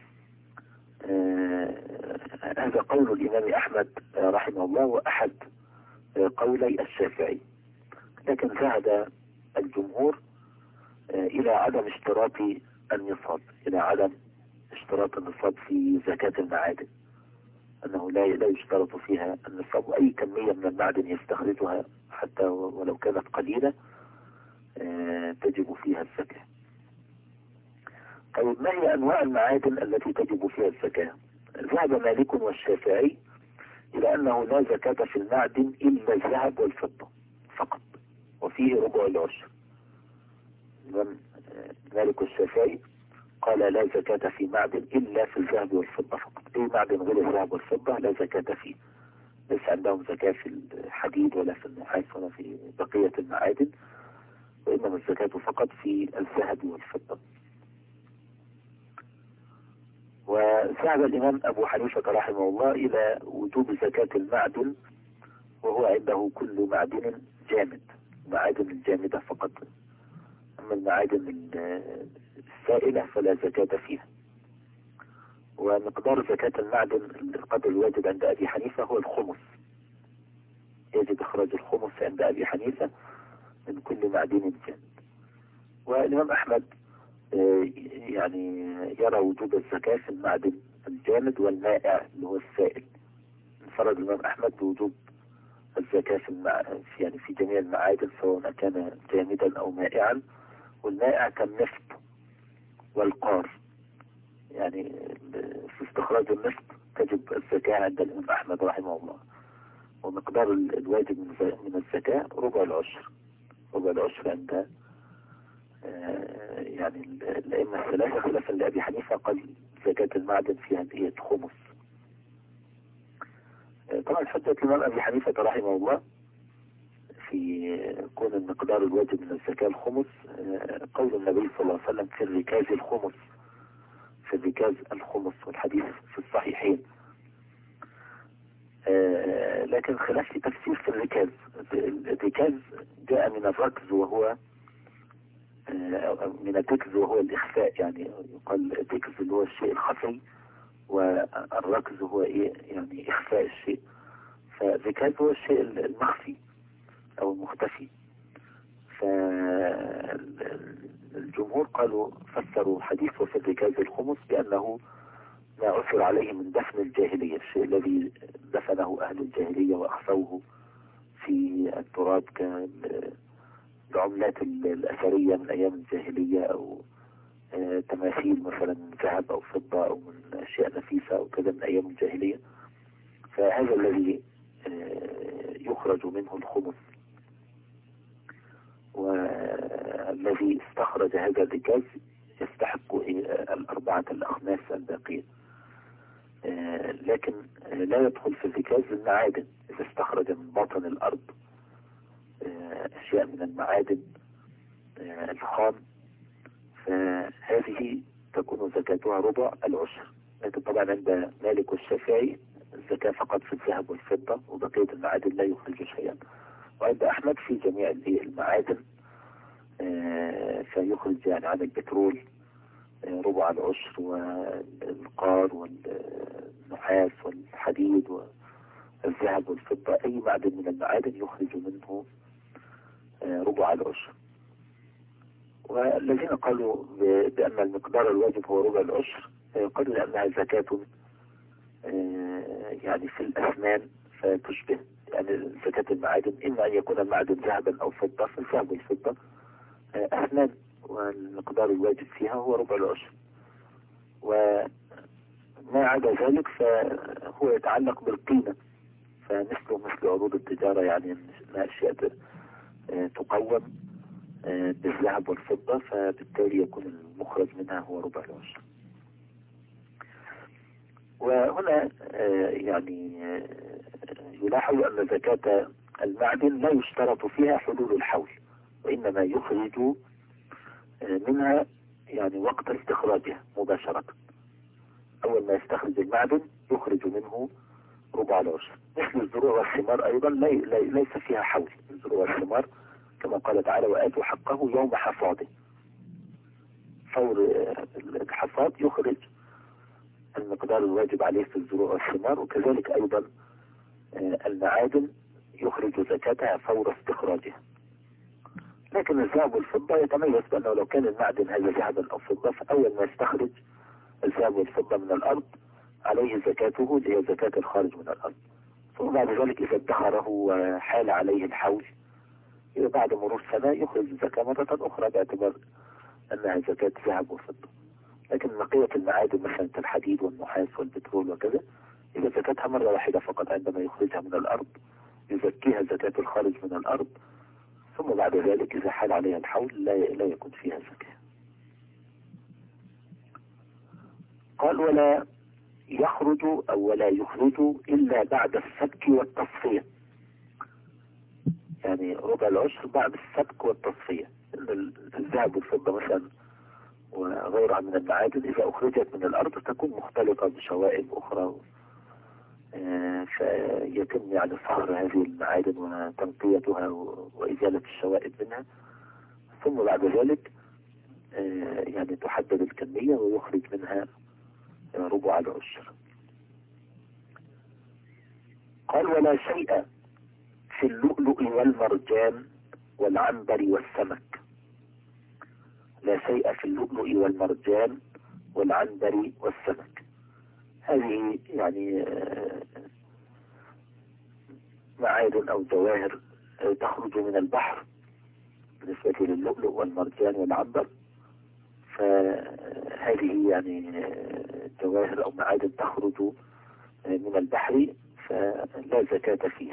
هذا قول الإمام أحمد رحمه الله وأحد قولي الشافعي. لكن ذهب الجمهور إلى عدم اشتراط النصاب، إلى عدم اشتراط النصاب في زكاة المعادن، أنه لا يشترط فيها النصاب، وأي كمية من المعدن يستخرجها حتى ولو كانت قليلة تجب فيها الزكاة. طيب ما هي أنواع المعادن التي تجب فيها الزكاة؟ ذهب مالك والشافعي إلى أنه لا زكاة في المعدن إلا الذهب والفضة فقط، وفيه ربع العشر. مالك والشافعي قال لا زكاة في معدن إلا في الذهب والفضة فقط. أي معدن غير الذهب والفضة لا زكاة فيه، ليس عندهم زكاة في الحديد ولا في النحاس ولا في بقية المعادن، وإنما الزكاة فقط في الذهب والفضة. وذهب الإمام أبو حنيفة رحمه الله إلى وجوب زكاة المعدن، وهو عنده كل معدن جامد، معادن الجامدة فقط، أما المعادن السائلة فلا زكاة فيها. ومقدار زكاة المعدن القدر الواجب عند أبي حنيفة هو الخمس، يجب إخراج الخمس عند أبي حنيفة من كل معدن جامد. والإمام أحمد يعني يرى وجوب الزكاة في المعدن الجامد والمائع اللي هو السائل. انفرد الإمام أحمد بوجوب الزكاة في جميع المعادن سواء كان جامدا أو مائعا، والمائع كالنفط والقار، يعني في استخراج النفط تجب الزكاة عند الإمام أحمد رحمه الله. ومقدار الواجب من الزكاة ربع العشر، ربع العشر عند يعني الأئمة الثلاثة خلافا لأبي حنيفة قال زكاة المعدن فيها هي خمس. طبعا حجة الإمام أبي حنيفة رحمه الله في كون المقدار الواجب من الزكاة الخمس قول النبي صلى الله عليه وسلم في الركاز الخمس، في الركاز الخمس، والحديث في الصحيحين. لكن خلاف في تفسير في الركاز. الركاز جاء من الركز وهو من الركز وهو الإخفاء، يعني يقال الركز اللي هو الشيء الخفي، والركز هو إيه يعني إخفاء الشيء. فالركاز هو الشيء المخفي أو المختفي. فالجمهور قالوا فسروا حديث وفي الركاز الخمس بأنه ما أثر عليه من دفن الجاهلية، الشيء الذي دفنه أهل الجاهلية وأخفوه في التراب كالعملات الأثرية من أيام الجاهلية، أو تماثيل مثلا من ذهب أو فضة أو من أشياء نفيسة أو كذا من أيام الجاهلية. فهذا الذي يخرج منه الخمس، والذي استخرج هذا الركاز يستحق الأربعة الأخماس الباقية. لكن لا يدخل في الركاز المعادن. إذا استخرج من باطن الأرض أشياء من المعادن الخام فهذه تكون زكاتها ربع العشر. لكن طبعا عند مالك والشافعي الزكاة فقط في الذهب والفضة، وبقية المعادن لا يخرج شيئا. وعند أحمد في جميع المعادن فيخرج يعني عن البترول ربع العشر، والقار والنحاس والحديد والذهب والفضة، أي معدن من المعادن يخرج منه ربع العشر. والذين قالوا بأن المقدار الواجب هو ربع العشر قالوا لأنها زكاة يعني في الأثمان، فتشبه يعني زكاة المعادن، إما أن يكون المعدن ذهبا أو فضة، فالذهب والفضة أثمان، والمقدار الواجب فيها هو ربع العشر. وما عدا ذلك فهو يتعلق بالقيمة، فمثله مثل عروض التجارة، يعني أشياء تقوم بالذهب والفضة، فبالتالي يكون المخرج منها هو ربع العشر. وهنا يعني يلاحظ أن زكاة المعدن لا يشترط فيها حلول الحول، وإنما يخرج منها يعني وقت استخراجها مباشرة. أول ما يستخرج المعدن يخرج منه ربع العشر. مثل الزروع والثمار أيضا ليس فيها حول. الزروع والثمار كما قال تعالى وآتوا حقه يوم حصاده، فور الحصاد يخرج المقدار الواجب عليه في الزروع والثمار، وكذلك أيضا المعادن يخرج زكاتها فور استخراجها. لكن الذهب والفضة يتميز بأنه لو كان المعدن هذا ذهبا أو فضة، فأول ما يستخرج الذهب والفضة من الأرض عليه زكاته اللي هي زكاة الخارج من الأرض. ثم بعد ذلك إذا ادخره وحال عليه الحول، إذا بعد مرور سنة يخرج الزكاة مرة أخرى باعتبار أنها زكاة ذهب وفضة. لكن بقية المعادن مثلا كالحديد والنحاس والبترول وكذا، إذا زكاتها مرة واحدة فقط عندما يخرجها من الأرض يزكيها زكاة الخارج من الأرض، ثم بعد ذلك إذا حال عليها الحول لا يكون فيها زكاة. قال ولا يخرج أو ولا يخرج إلا بعد السبك والتصفية، يعني ربع العشر بعد السبك والتصفية. الذهب والفضة مثلا وغيرها من المعادن إذا أخرجت من الأرض تكون مختلطة بشوائب أخرى، فيتم يعني صهر هذه المعادن وتنقيتها وإزالة الشوائب منها، ثم بعد ذلك يعني تحدد الكمية ويخرج منها ربع العشر. قال ولا شيء في اللؤلؤ والمرجان والعنبر والسمك. لا شيء في اللؤلؤ والمرجان والعنبر والسمك، هذه يعني معادن أو جواهر تخرج من البحر بالنسبة للؤلؤ والمرجان والعنبر، فهذه يعني جواهر أو معادن تخرج من البحر فلا زكاة فيها.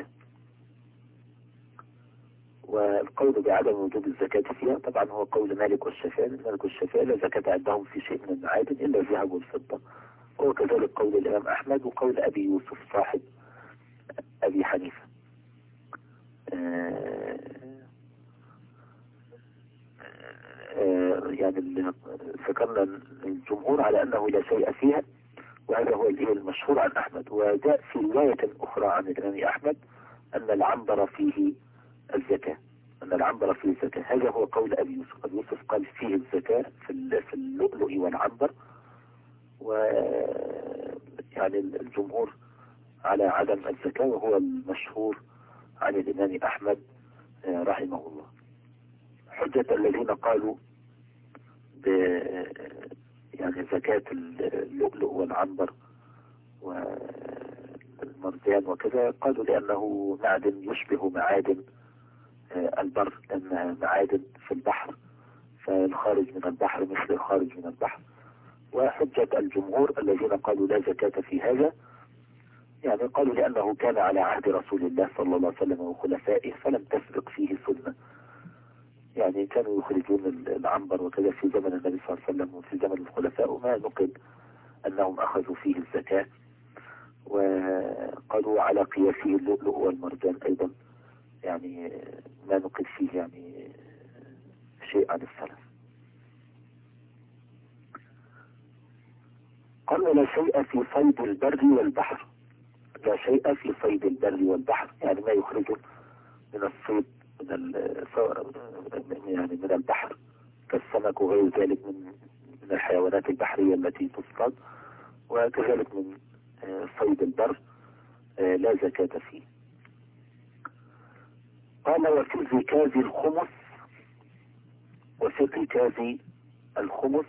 والقول بعدم وجوب الزكاة فيها طبعا هو قول مالك والشافعي. مالك والشافعي لا زكاة عندهم في شيء من المعادن إلا الذهب والفضة، وكذلك قول الإمام أحمد وقول أبي يوسف صاحب أبي حنيفة. يعني ذكرنا الجمهور على أنه لا شيء فيها، وهذا هو المشهور عن أحمد. وجاء في رواية أخرى عن الإمام أحمد أن العنبر فيه الزكاة، أن العنبر فيه الزكاة. هذا هو قول أبي يوسف. أبي يوسف قال فيه الزكاة في اللؤلؤ والعنبر، ويعني الجمهور على عدم الزكاة، وهو المشهور عن الإمام أحمد رحمه الله. حجة الذين قالوا يعني زكاة اللؤلؤ والعنبر والمرجان وكذا، قالوا لأنه معدن يشبه معادن البر، لأنها معادن في البحر، فالخارج من البحر مثل الخارج من البحر. وحجة الجمهور الذين قالوا لا زكاة في هذا، يعني قالوا لأنه كان على عهد رسول الله صلى الله عليه وسلم وخلفائه فلم تسبق فيه سنة، يعني كانوا يخرجون العنبر وكذا في زمن النبي صلى الله عليه وسلم وفي زمن الخلفاء، وما نقل أنهم أخذوا فيه الزكاة. وقالوا على قياسه اللؤلؤ والمرجان أيضا، يعني ما نقل فيه يعني شيء عن السلف. قال ولا شيء في صيد البر والبحر. لا شيء في صيد البر والبحر، يعني ما يخرجه من الصيد يعني من البحر كالسمك وغير ذلك من من الحيوانات البحرية التي تصطاد، وكذلك من صيد البر لا زكاة فيه. قال وفي الركاز الخمس، وفي الركاز الخمس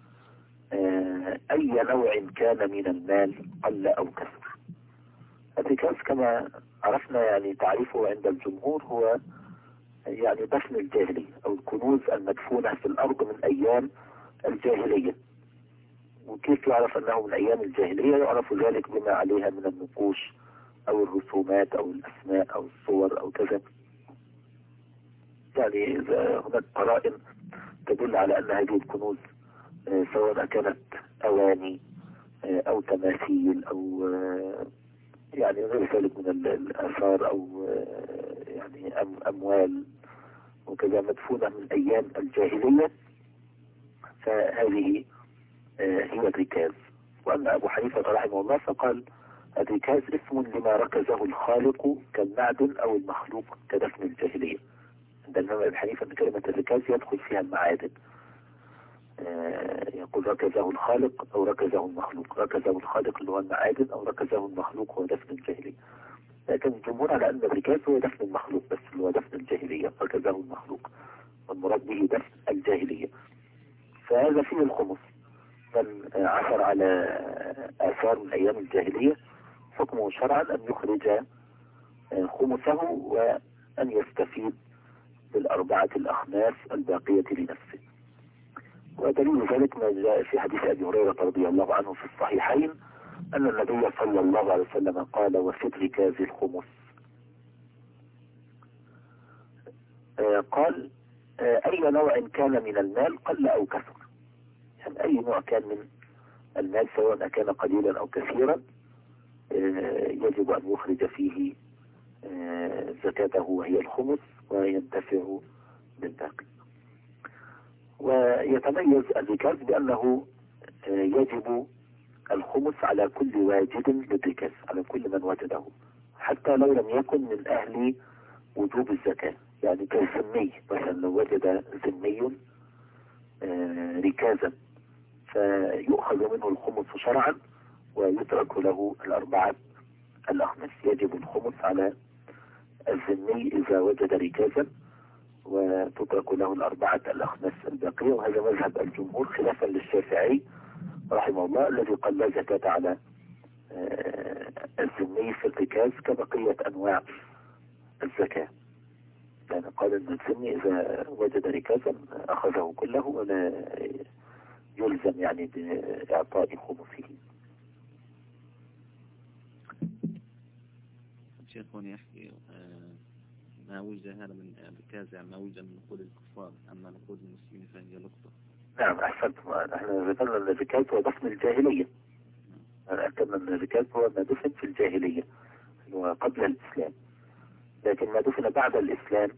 أي نوع كان من المال قل أو كثر. الركاز كما عرفنا يعني تعريفه عند الجمهور هو يعني دفن الجاهلية أو الكنوز المدفونة في الأرض من أيام الجاهلية. وكيف يعرف أنه من أيام الجاهلية؟ يعرف ذلك بما عليها من النقوش أو الرسومات أو الأسماء أو الصور أو كذا. يعني إذا هناك قرائن تدل على أن هذه الكنوز سواء كانت أواني أو تماثيل أو يعني غير ذلك من الآثار أو يعني أموال وكذا مدفونة من أيام الجاهلية، فهذه هي الركاز. وأما أبو حنيفة رحمه الله فقال الركاز اسم لما ركزه الخالق كالمعدن أو المخلوق كدفن الجاهلية. عند الإمام أبو حنيفة أن كلمة الركاز يدخل فيها المعادن. يقول ركزه الخالق أو ركزه المخلوق، ركزه الخالق اللي هو المعادن أو ركزه المخلوق هو دفن الجاهلية. لكن الجمهور على أن الركاز هو دفن المخلوق بس، اللي هو دفن الجاهلية، ركزه المخلوق والمراد به دفن الجاهلية. فهذا فيه الخمس. من عثر على آثار من أيام الجاهلية حكمه شرعا أن يخرج خمسه وأن يستفيد بالأربعة الأخماس الباقية لنفسه. ودليل ذلك ما جاء في حديث أبي هريرة رضي الله عنه في الصحيحين أن النبي صلى الله عليه وسلم قال وفي الركاز الخمس. قال أي نوع كان من المال قل أو كثر، يعني أي نوع كان من المال سواء كان قليلا أو كثيرا يجب أن يخرج فيه زكاته وهي الخمس وينتفع بالباقي. ويتميز الركاز بأنه يجب الخمس على كل واجد للركاز، على كل من وجده حتى لو لم يكن من أهل وجوب الزكاة. يعني كالذمي مثلا لو وجد ذمي ركازا فيؤخذ منه الخمس شرعا ويترك له الأربعة الأخمس. يجب الخمس على الذمي إذا وجد ركازا وتترك له الأربعة الأخمس الباقية. وهذا مذهب الجمهور خلافا للشافعي رحمه الله الذي قال لا زكاة على الذمي في الركاز كبقية أنواع الزكاة. يعني قال أن الذمي إذا وجد ركازا أخذه كله ولا يلزم يعني بإعطاء خمسه. شيخ هنا يحكي ما وجد هذا من الركاز، يعني ما وجد من نقود الكفار، أما نقود المسلمين فهي لقطة. نعم أحسنت. نحن ذكرنا أن الركاز هو دفن الجاهلية. أكدنا أن الركاز هو ما دفن في الجاهلية وقبل الإسلام. لكن ما دفن بعد الإسلام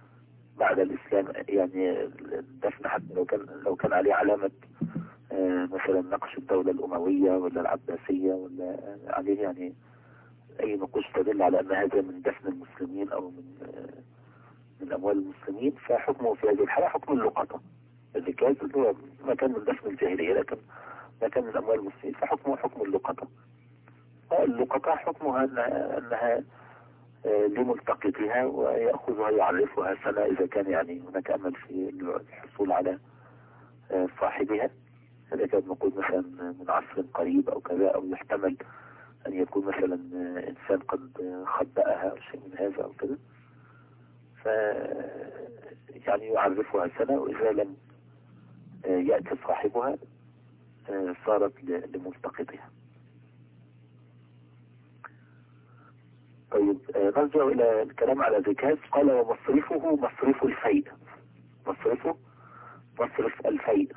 يعني الدفن حتى لو كان عليه علامة مثلا نقش الدولة الأموية ولا العباسية ولا عليه يعني أي نقوش تدل على أن هذا من دفن المسلمين أو من أموال المسلمين، فحكمه في هذه الحالة حكم اللقطة. الركاز اللي هو ما كان من دفن الجاهلية لكن ما كان من أموال المسلمين فحكمه حكم اللقطة. اللقطة حكمها أنها لملتقطها ويأخذها يعرفها سنة إذا كان يعني هناك أمل في الحصول على صاحبها. إذا كان نقول مثلا من عصر قريب أو كذا، أو يحتمل أن يكون مثلا إنسان قد خبأها أو شيء من هذا أو كذا، يعني يعرفها سنة، وإذا لم يأتي صاحبها صارت لملتقطها. طيب نرجع إلى الكلام على الركاز. قال ومصرفه مصرف الفيء. مصرفه مصرف الفيء.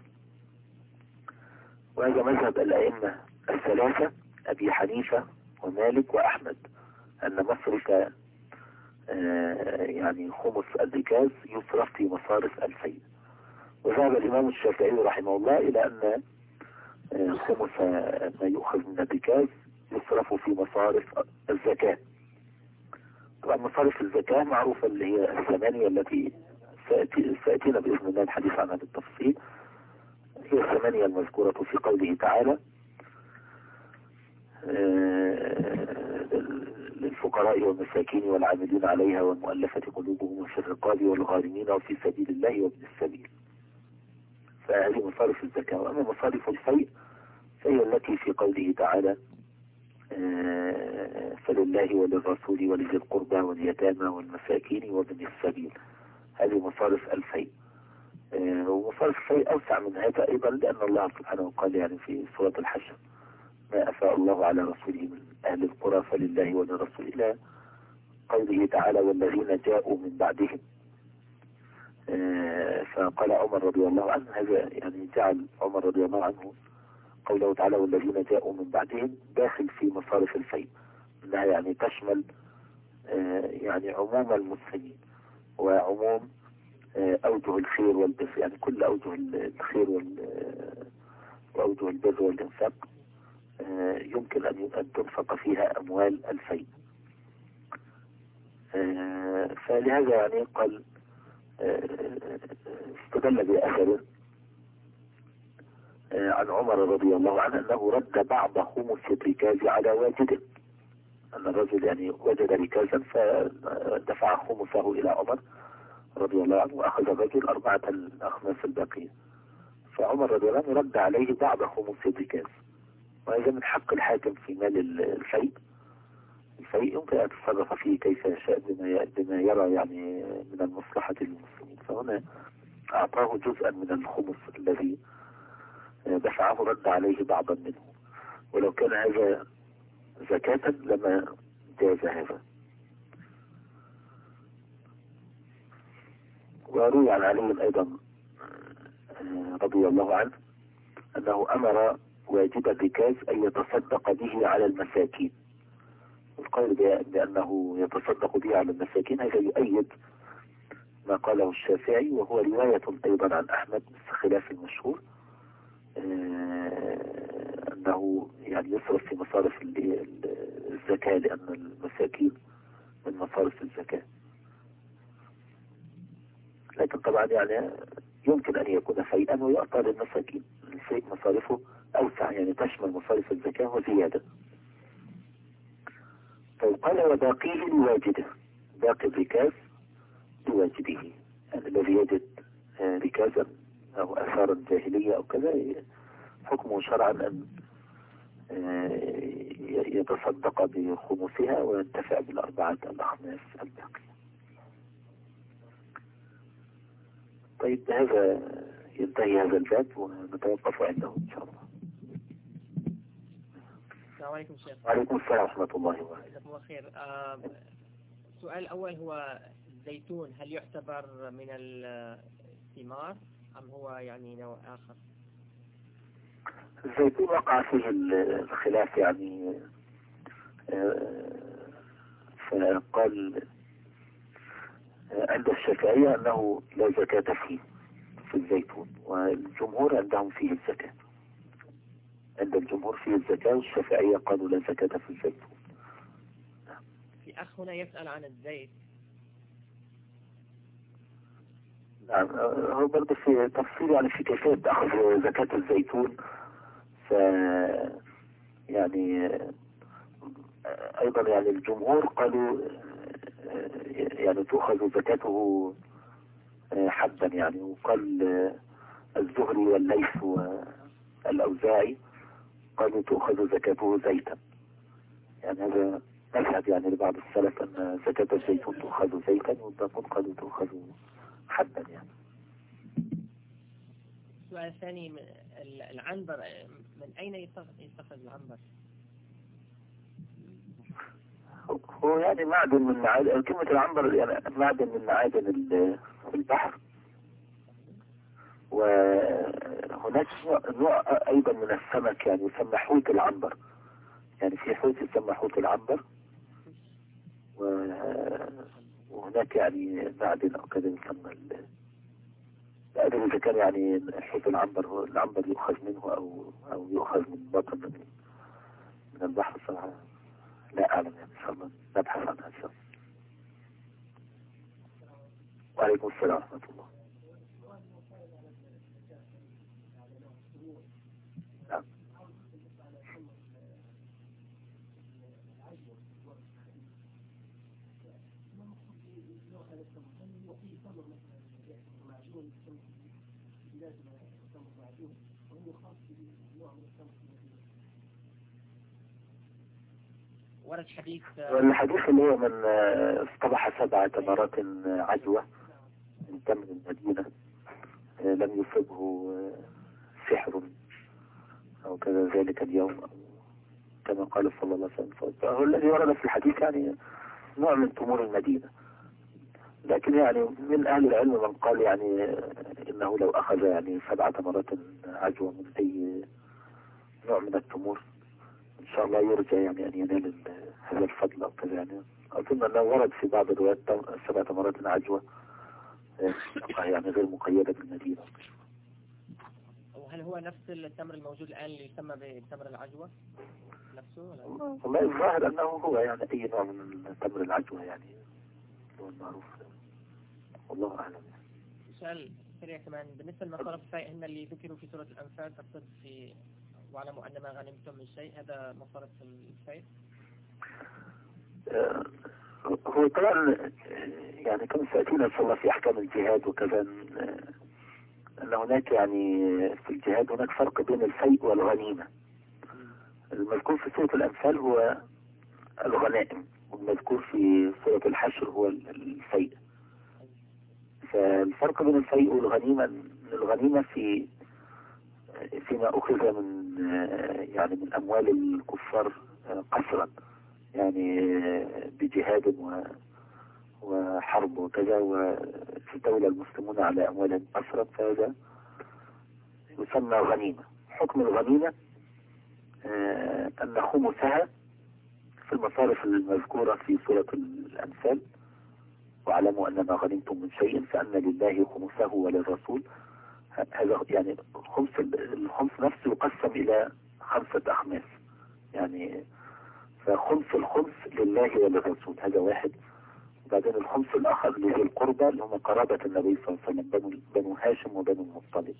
وهذا مذهب الأئمة الثلاثة أبي حنيفة ومالك وأحمد أن مصرف يعني خمس الركاز يصرف في مصارف الفيء. وذهب الإمام الشافعي رحمه الله إلى أن خمس ما يؤخذ من الركاز يصرف في مصارف الزكاة. طبعا مصارف الزكاة معروفة اللي هي الثمانية التي سيأتينا بإذن الله الحديث عنها بالتفصيل. هي الثمانية المذكورة في قوله تعالى للفقراء والمساكين والعاملين عليها والمؤلفة قلوبهم وفي الرقاب والغارمين وفي سبيل الله وابن السبيل. فهذه مصارف الزكاة. وأما مصارف الفيء فهي التي في قوله تعالى فلله وللرسول ولذي القربى واليتامى والمساكين وابن السبيل. هذه مصارف الفيء. ومصارف الفيء أوسع من هذا أيضا، لأن الله سبحانه قال يعني في سورة الحشر ما أفاء الله على رسوله من أهل القرى فلله وللرسول، إلى قوله تعالى والذين جاءوا من بعدهم. فقال عمر رضي الله عنه، هذا يعني جعل عمر رضي الله عنه قوله تعالى والذين جاءوا من بعدهم داخل في مصارف الفيء، انها يعني تشمل يعني عموم المسلمين وعموم اوجه الخير والبر، يعني كل اوجه الخير واوجه البر والانفاق يمكن ان تنفق فيها اموال الفيء. فلهذا يعني قال استدل بأثر عن عمر رضي الله عنه أنه رد بعض خمس الركاز على واجده، أن الرجل يعني وجد ركازا فدفع خمسه إلى عمر رضي الله عنه وأخذ الرجل 4 الأخماس الباقية، فعمر رضي الله عنه رد عليه بعض خمس الركاز. وهذا من حق الحاكم في مال الفيء يمكن أن يتصرف فيه كيف يشاء بما يرى يعني من المصلحة للمسلمين. فهنا أعطاه جزءا من الخمس الذي دفعه، رد عليه بعضا منه، ولو كان هذا زكاة لما جاز هذا. وروي عن علي أيضا رضي الله عنه أنه أمر واجب الركاز أن يتصدق به على المساكين. القول بأنه يتصدق به على المساكين هذا يؤيد ما قاله الشافعي، وهو رواية أيضا عن أحمد خلاف المشهور أنه يعني يصرف في مصارف الزكاة، لأن المساكين من مصارف الزكاة. لكن طبعا يعني يمكن أن يكون فيئا ويعطى للمساكين. الفيء مصارفه أوسع، يعني تشمل مصارف الزكاة وزيادة. طيب قال وباقيه لواجده، باقي الركاز لواجده، يعني الذي يجد ركازا أو أثارا جاهلية أو كذا حكمه شرعا أن يتصدق بخمسها وينتفع بالأربعة الأخماس الباقية. طيب هذا ينتهي هذا الباب ونتوقف عنده إن شاء الله. السلام عليكم شيخ. وعليكم السلام ورحمة الله وبركاته. جزاكم الله خير. السؤال الأول هو الزيتون هل يعتبر من الثمار أم هو يعني نوع آخر؟ الزيتون وقع فيه الخلاف يعني فقال عند الشافعية أنه لا زكاة فيه في الزيتون، والجمهور عندهم فيه الزكاة. عند الجمهور فيه الزكاة والشافعية قالوا لا زكاة في الزيتون. في أخ هنا يسأل عن الزيت. نعم، هو برضه في تفصيل يعني في كيفية أخذ زكاة الزيتون. يعني أيضا يعني الجمهور قالوا يعني تؤخذ زكاته حبا يعني، وقال الزهري والليث والأوزاعي قالوا تؤخذ زكاته زيتا. يعني هذا مذهب يعني لبعض السلف أن زكاة الزيتون تؤخذ زيتا، والباقون قالوا تؤخذ حبا يعني. السؤال الثاني العنبر، من أين يستخرج العنبر؟ هو يعني معدن من معادن، كلمة العنبر يعني معدن من معادن البحر. وهناك نوع أيضا من السمك يعني يسمى حوت العنبر، يعني في حوت يسمى حوت العنبر، وهناك يعني معدن أو كذا يسمى لا أدري إذا كان يعني حوت العنبر العنبر يؤخذ منه أو يؤخذ من بطن من البحر صراحة لا أعلم، يعني إن شاء الله نبحث عنها إن شاء الله. وعليكم السلام ورحمة الله. ورد حديث والحديث اللي هو من اصطبح 7 تمرات عجوة من تمر المدينة لم يصبه سحر أو كذا ذلك اليوم كما قال صلى الله عليه وسلم. فهو الذي ورد في الحديث يعني نوع من تمور المدينة. لكن يعني من أهل العلم من قال يعني إنه لو أخذ يعني 7 تمرات عجوة من أي نوع من التمور إن شاء الله يرجى يعني أن ينال هذا الفضل أو كذا. يعني أظن أنه ورد في بعض الروايات 7 تمرات عجوة يعني غير مقيدة بالمدينة. وهل هو نفس التمر الموجود الآن اللي يسمى بتمر العجوة نفسه ولا؟ والله الظاهر أنه هو يعني أي نوع من التمر العجوة يعني هو المعروف. والله أعلم. سؤال سريع كمان بالنسبة لمصارف الفيء هن اللي ذكروا في سورة الأنفال تقصد في واعلموا أن ما غنمتم من شيء، هذا مصارف الفيء؟ هو طبعا يعني كما سيأتينا إن شاء الله في أحكام الجهاد وكذا أن هناك يعني في الجهاد هناك فرق بين الفيء والغنيمة. المذكور في سورة الأنفال هو الغنائم والمذكور في سورة الحشر هو الفيء. فالفرق بين الفيء والغنيمة أن الغنيمة فيما أخذ من يعني من أموال الكفار قسرا يعني بجهاد وحرب وكذا وتولى المسلمون على أموالهم قسرا فهذا يسمى غنيمة. حكم الغنيمة أن خمسها في المصارف المذكورة في سورة الأنفال واعلموا أن ما غنمتم من شيء فأن لله خمسه وللرسول. هذا يعني الخمس نفسه يقسم إلى 5 أخماس يعني فخمس الخمس لله وللرسول هذا واحد. وبعدين الخمس الآخر لذي القربى اللي هم قرابة النبي صلى الله عليه وسلم بنو هاشم وبنو المطلب.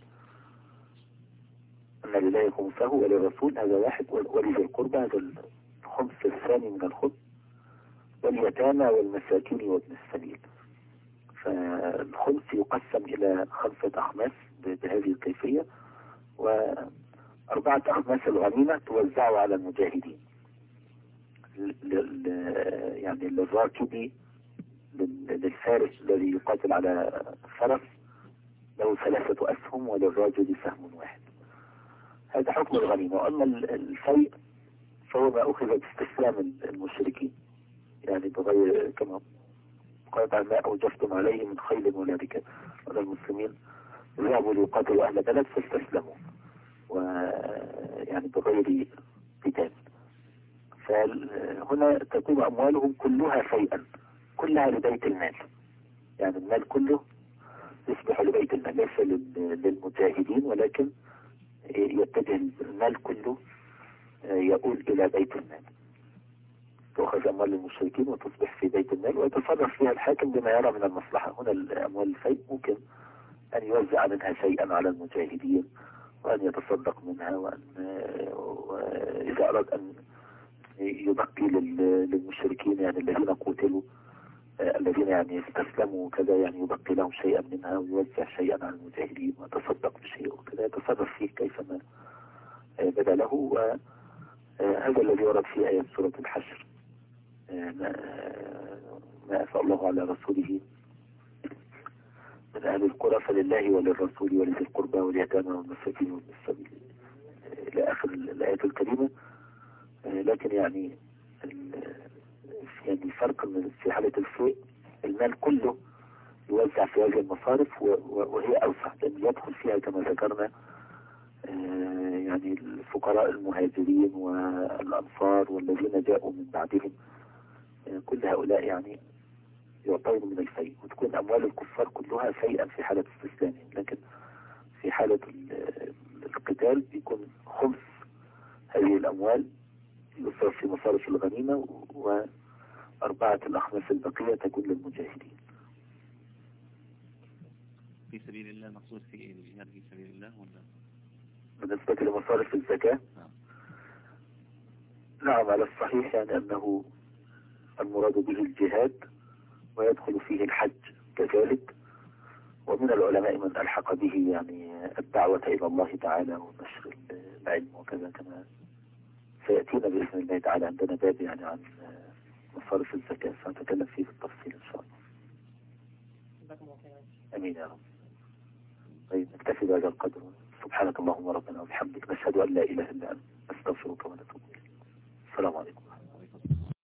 أن لله خمسه وللرسول هذا واحد. ولذي القربى هذا الخمس الثاني من الخمس واليتامى والمساكين وابن السبيل. فالخمس يقسم إلى 5 أخماس بهذه الكيفية. و4 أخماس الغنيمة توزع على المجاهدين يعني للراكب للفارس الذي يقاتل على فرس له 3 أسهم وللراجل سهم واحد. هذا حكم الغنيمة. وأما الفيء فهو ما أخذ باستسلام المشركين يعني بغير كما قال ما أوجفتم عليه من خيل ولا ركاب. ولا المسلمين ذهبوا ليقاتلوا أهل بلد فاستسلموا ويعني بغير قتال. فهنا تكون أموالهم كلها فيئا كلها لبيت المال. يعني المال كله يصبح لبيت المال ليس للمجاهدين ولكن يتجه المال كله يقول إلى بيت المال. تأخذ أموال المشركين وتصبح في بيت المال ويتصرف فيها الحاكم بما يرى من المصلحة. هنا الأموال الفيء ممكن أن يوزع منها شيئا على المجاهدين وأن يتصدق منها وإذا أراد أن يبقي للمشركين يعني الذين قتلوا الذين يعني استسلموا كذا يعني يبقي لهم شيئا منها ويوزع شيئا على المجاهدين ويتصدق بشيء وكذا يتصرف فيه كيفما بدا له. وهذا الذي ورد في آية سورة الحشر ما أفاء الله على رسوله من أهل القرى فلله وللرسول ولذي القربى واليتامى والمساكين وابن السبيل إلى آخر الآيات الكريمة. لكن يعني الفرق في حالة الفيء المال كله يوزع في هذه المصارف وهي أوسع لأن يدخل فيها كما ذكرنا يعني الفقراء المهاجرين والأنصار والذين جاءوا من بعدهم كل هؤلاء يعني يعطون من الفيء وتكون أموال الكفار كلها فيئا في حالة استسلامهم. لكن في حالة القتال بيكون خمس هذه الأموال يصرف في مصارف الغنيمة و4 الأخماس البقية تكون للمجاهدين. في سبيل الله مقصود في ايه الجهاد في سبيل الله ولا بالنسبة لمصارف الزكاة؟ نعم على الصحيح يعني أنه المراد به الجهاد ويدخل فيه الحج كذلك ومن العلماء من ألحق به يعني الدعوة إلى الله تعالى ونشر العلم وكذا، كما سيأتينا بإذن الله تعالى عندنا باب يعني عن مصارف الزكاة سنتكلم فيه بالتفصيل إن شاء الله. أمين يا رب. طيب نكتفي بهذا القدر. سبحانك اللهم ربنا وبحمدك، نشهد أن لا إله إلا أنت، نستغفرك ونتوب إليك. السلام عليكم.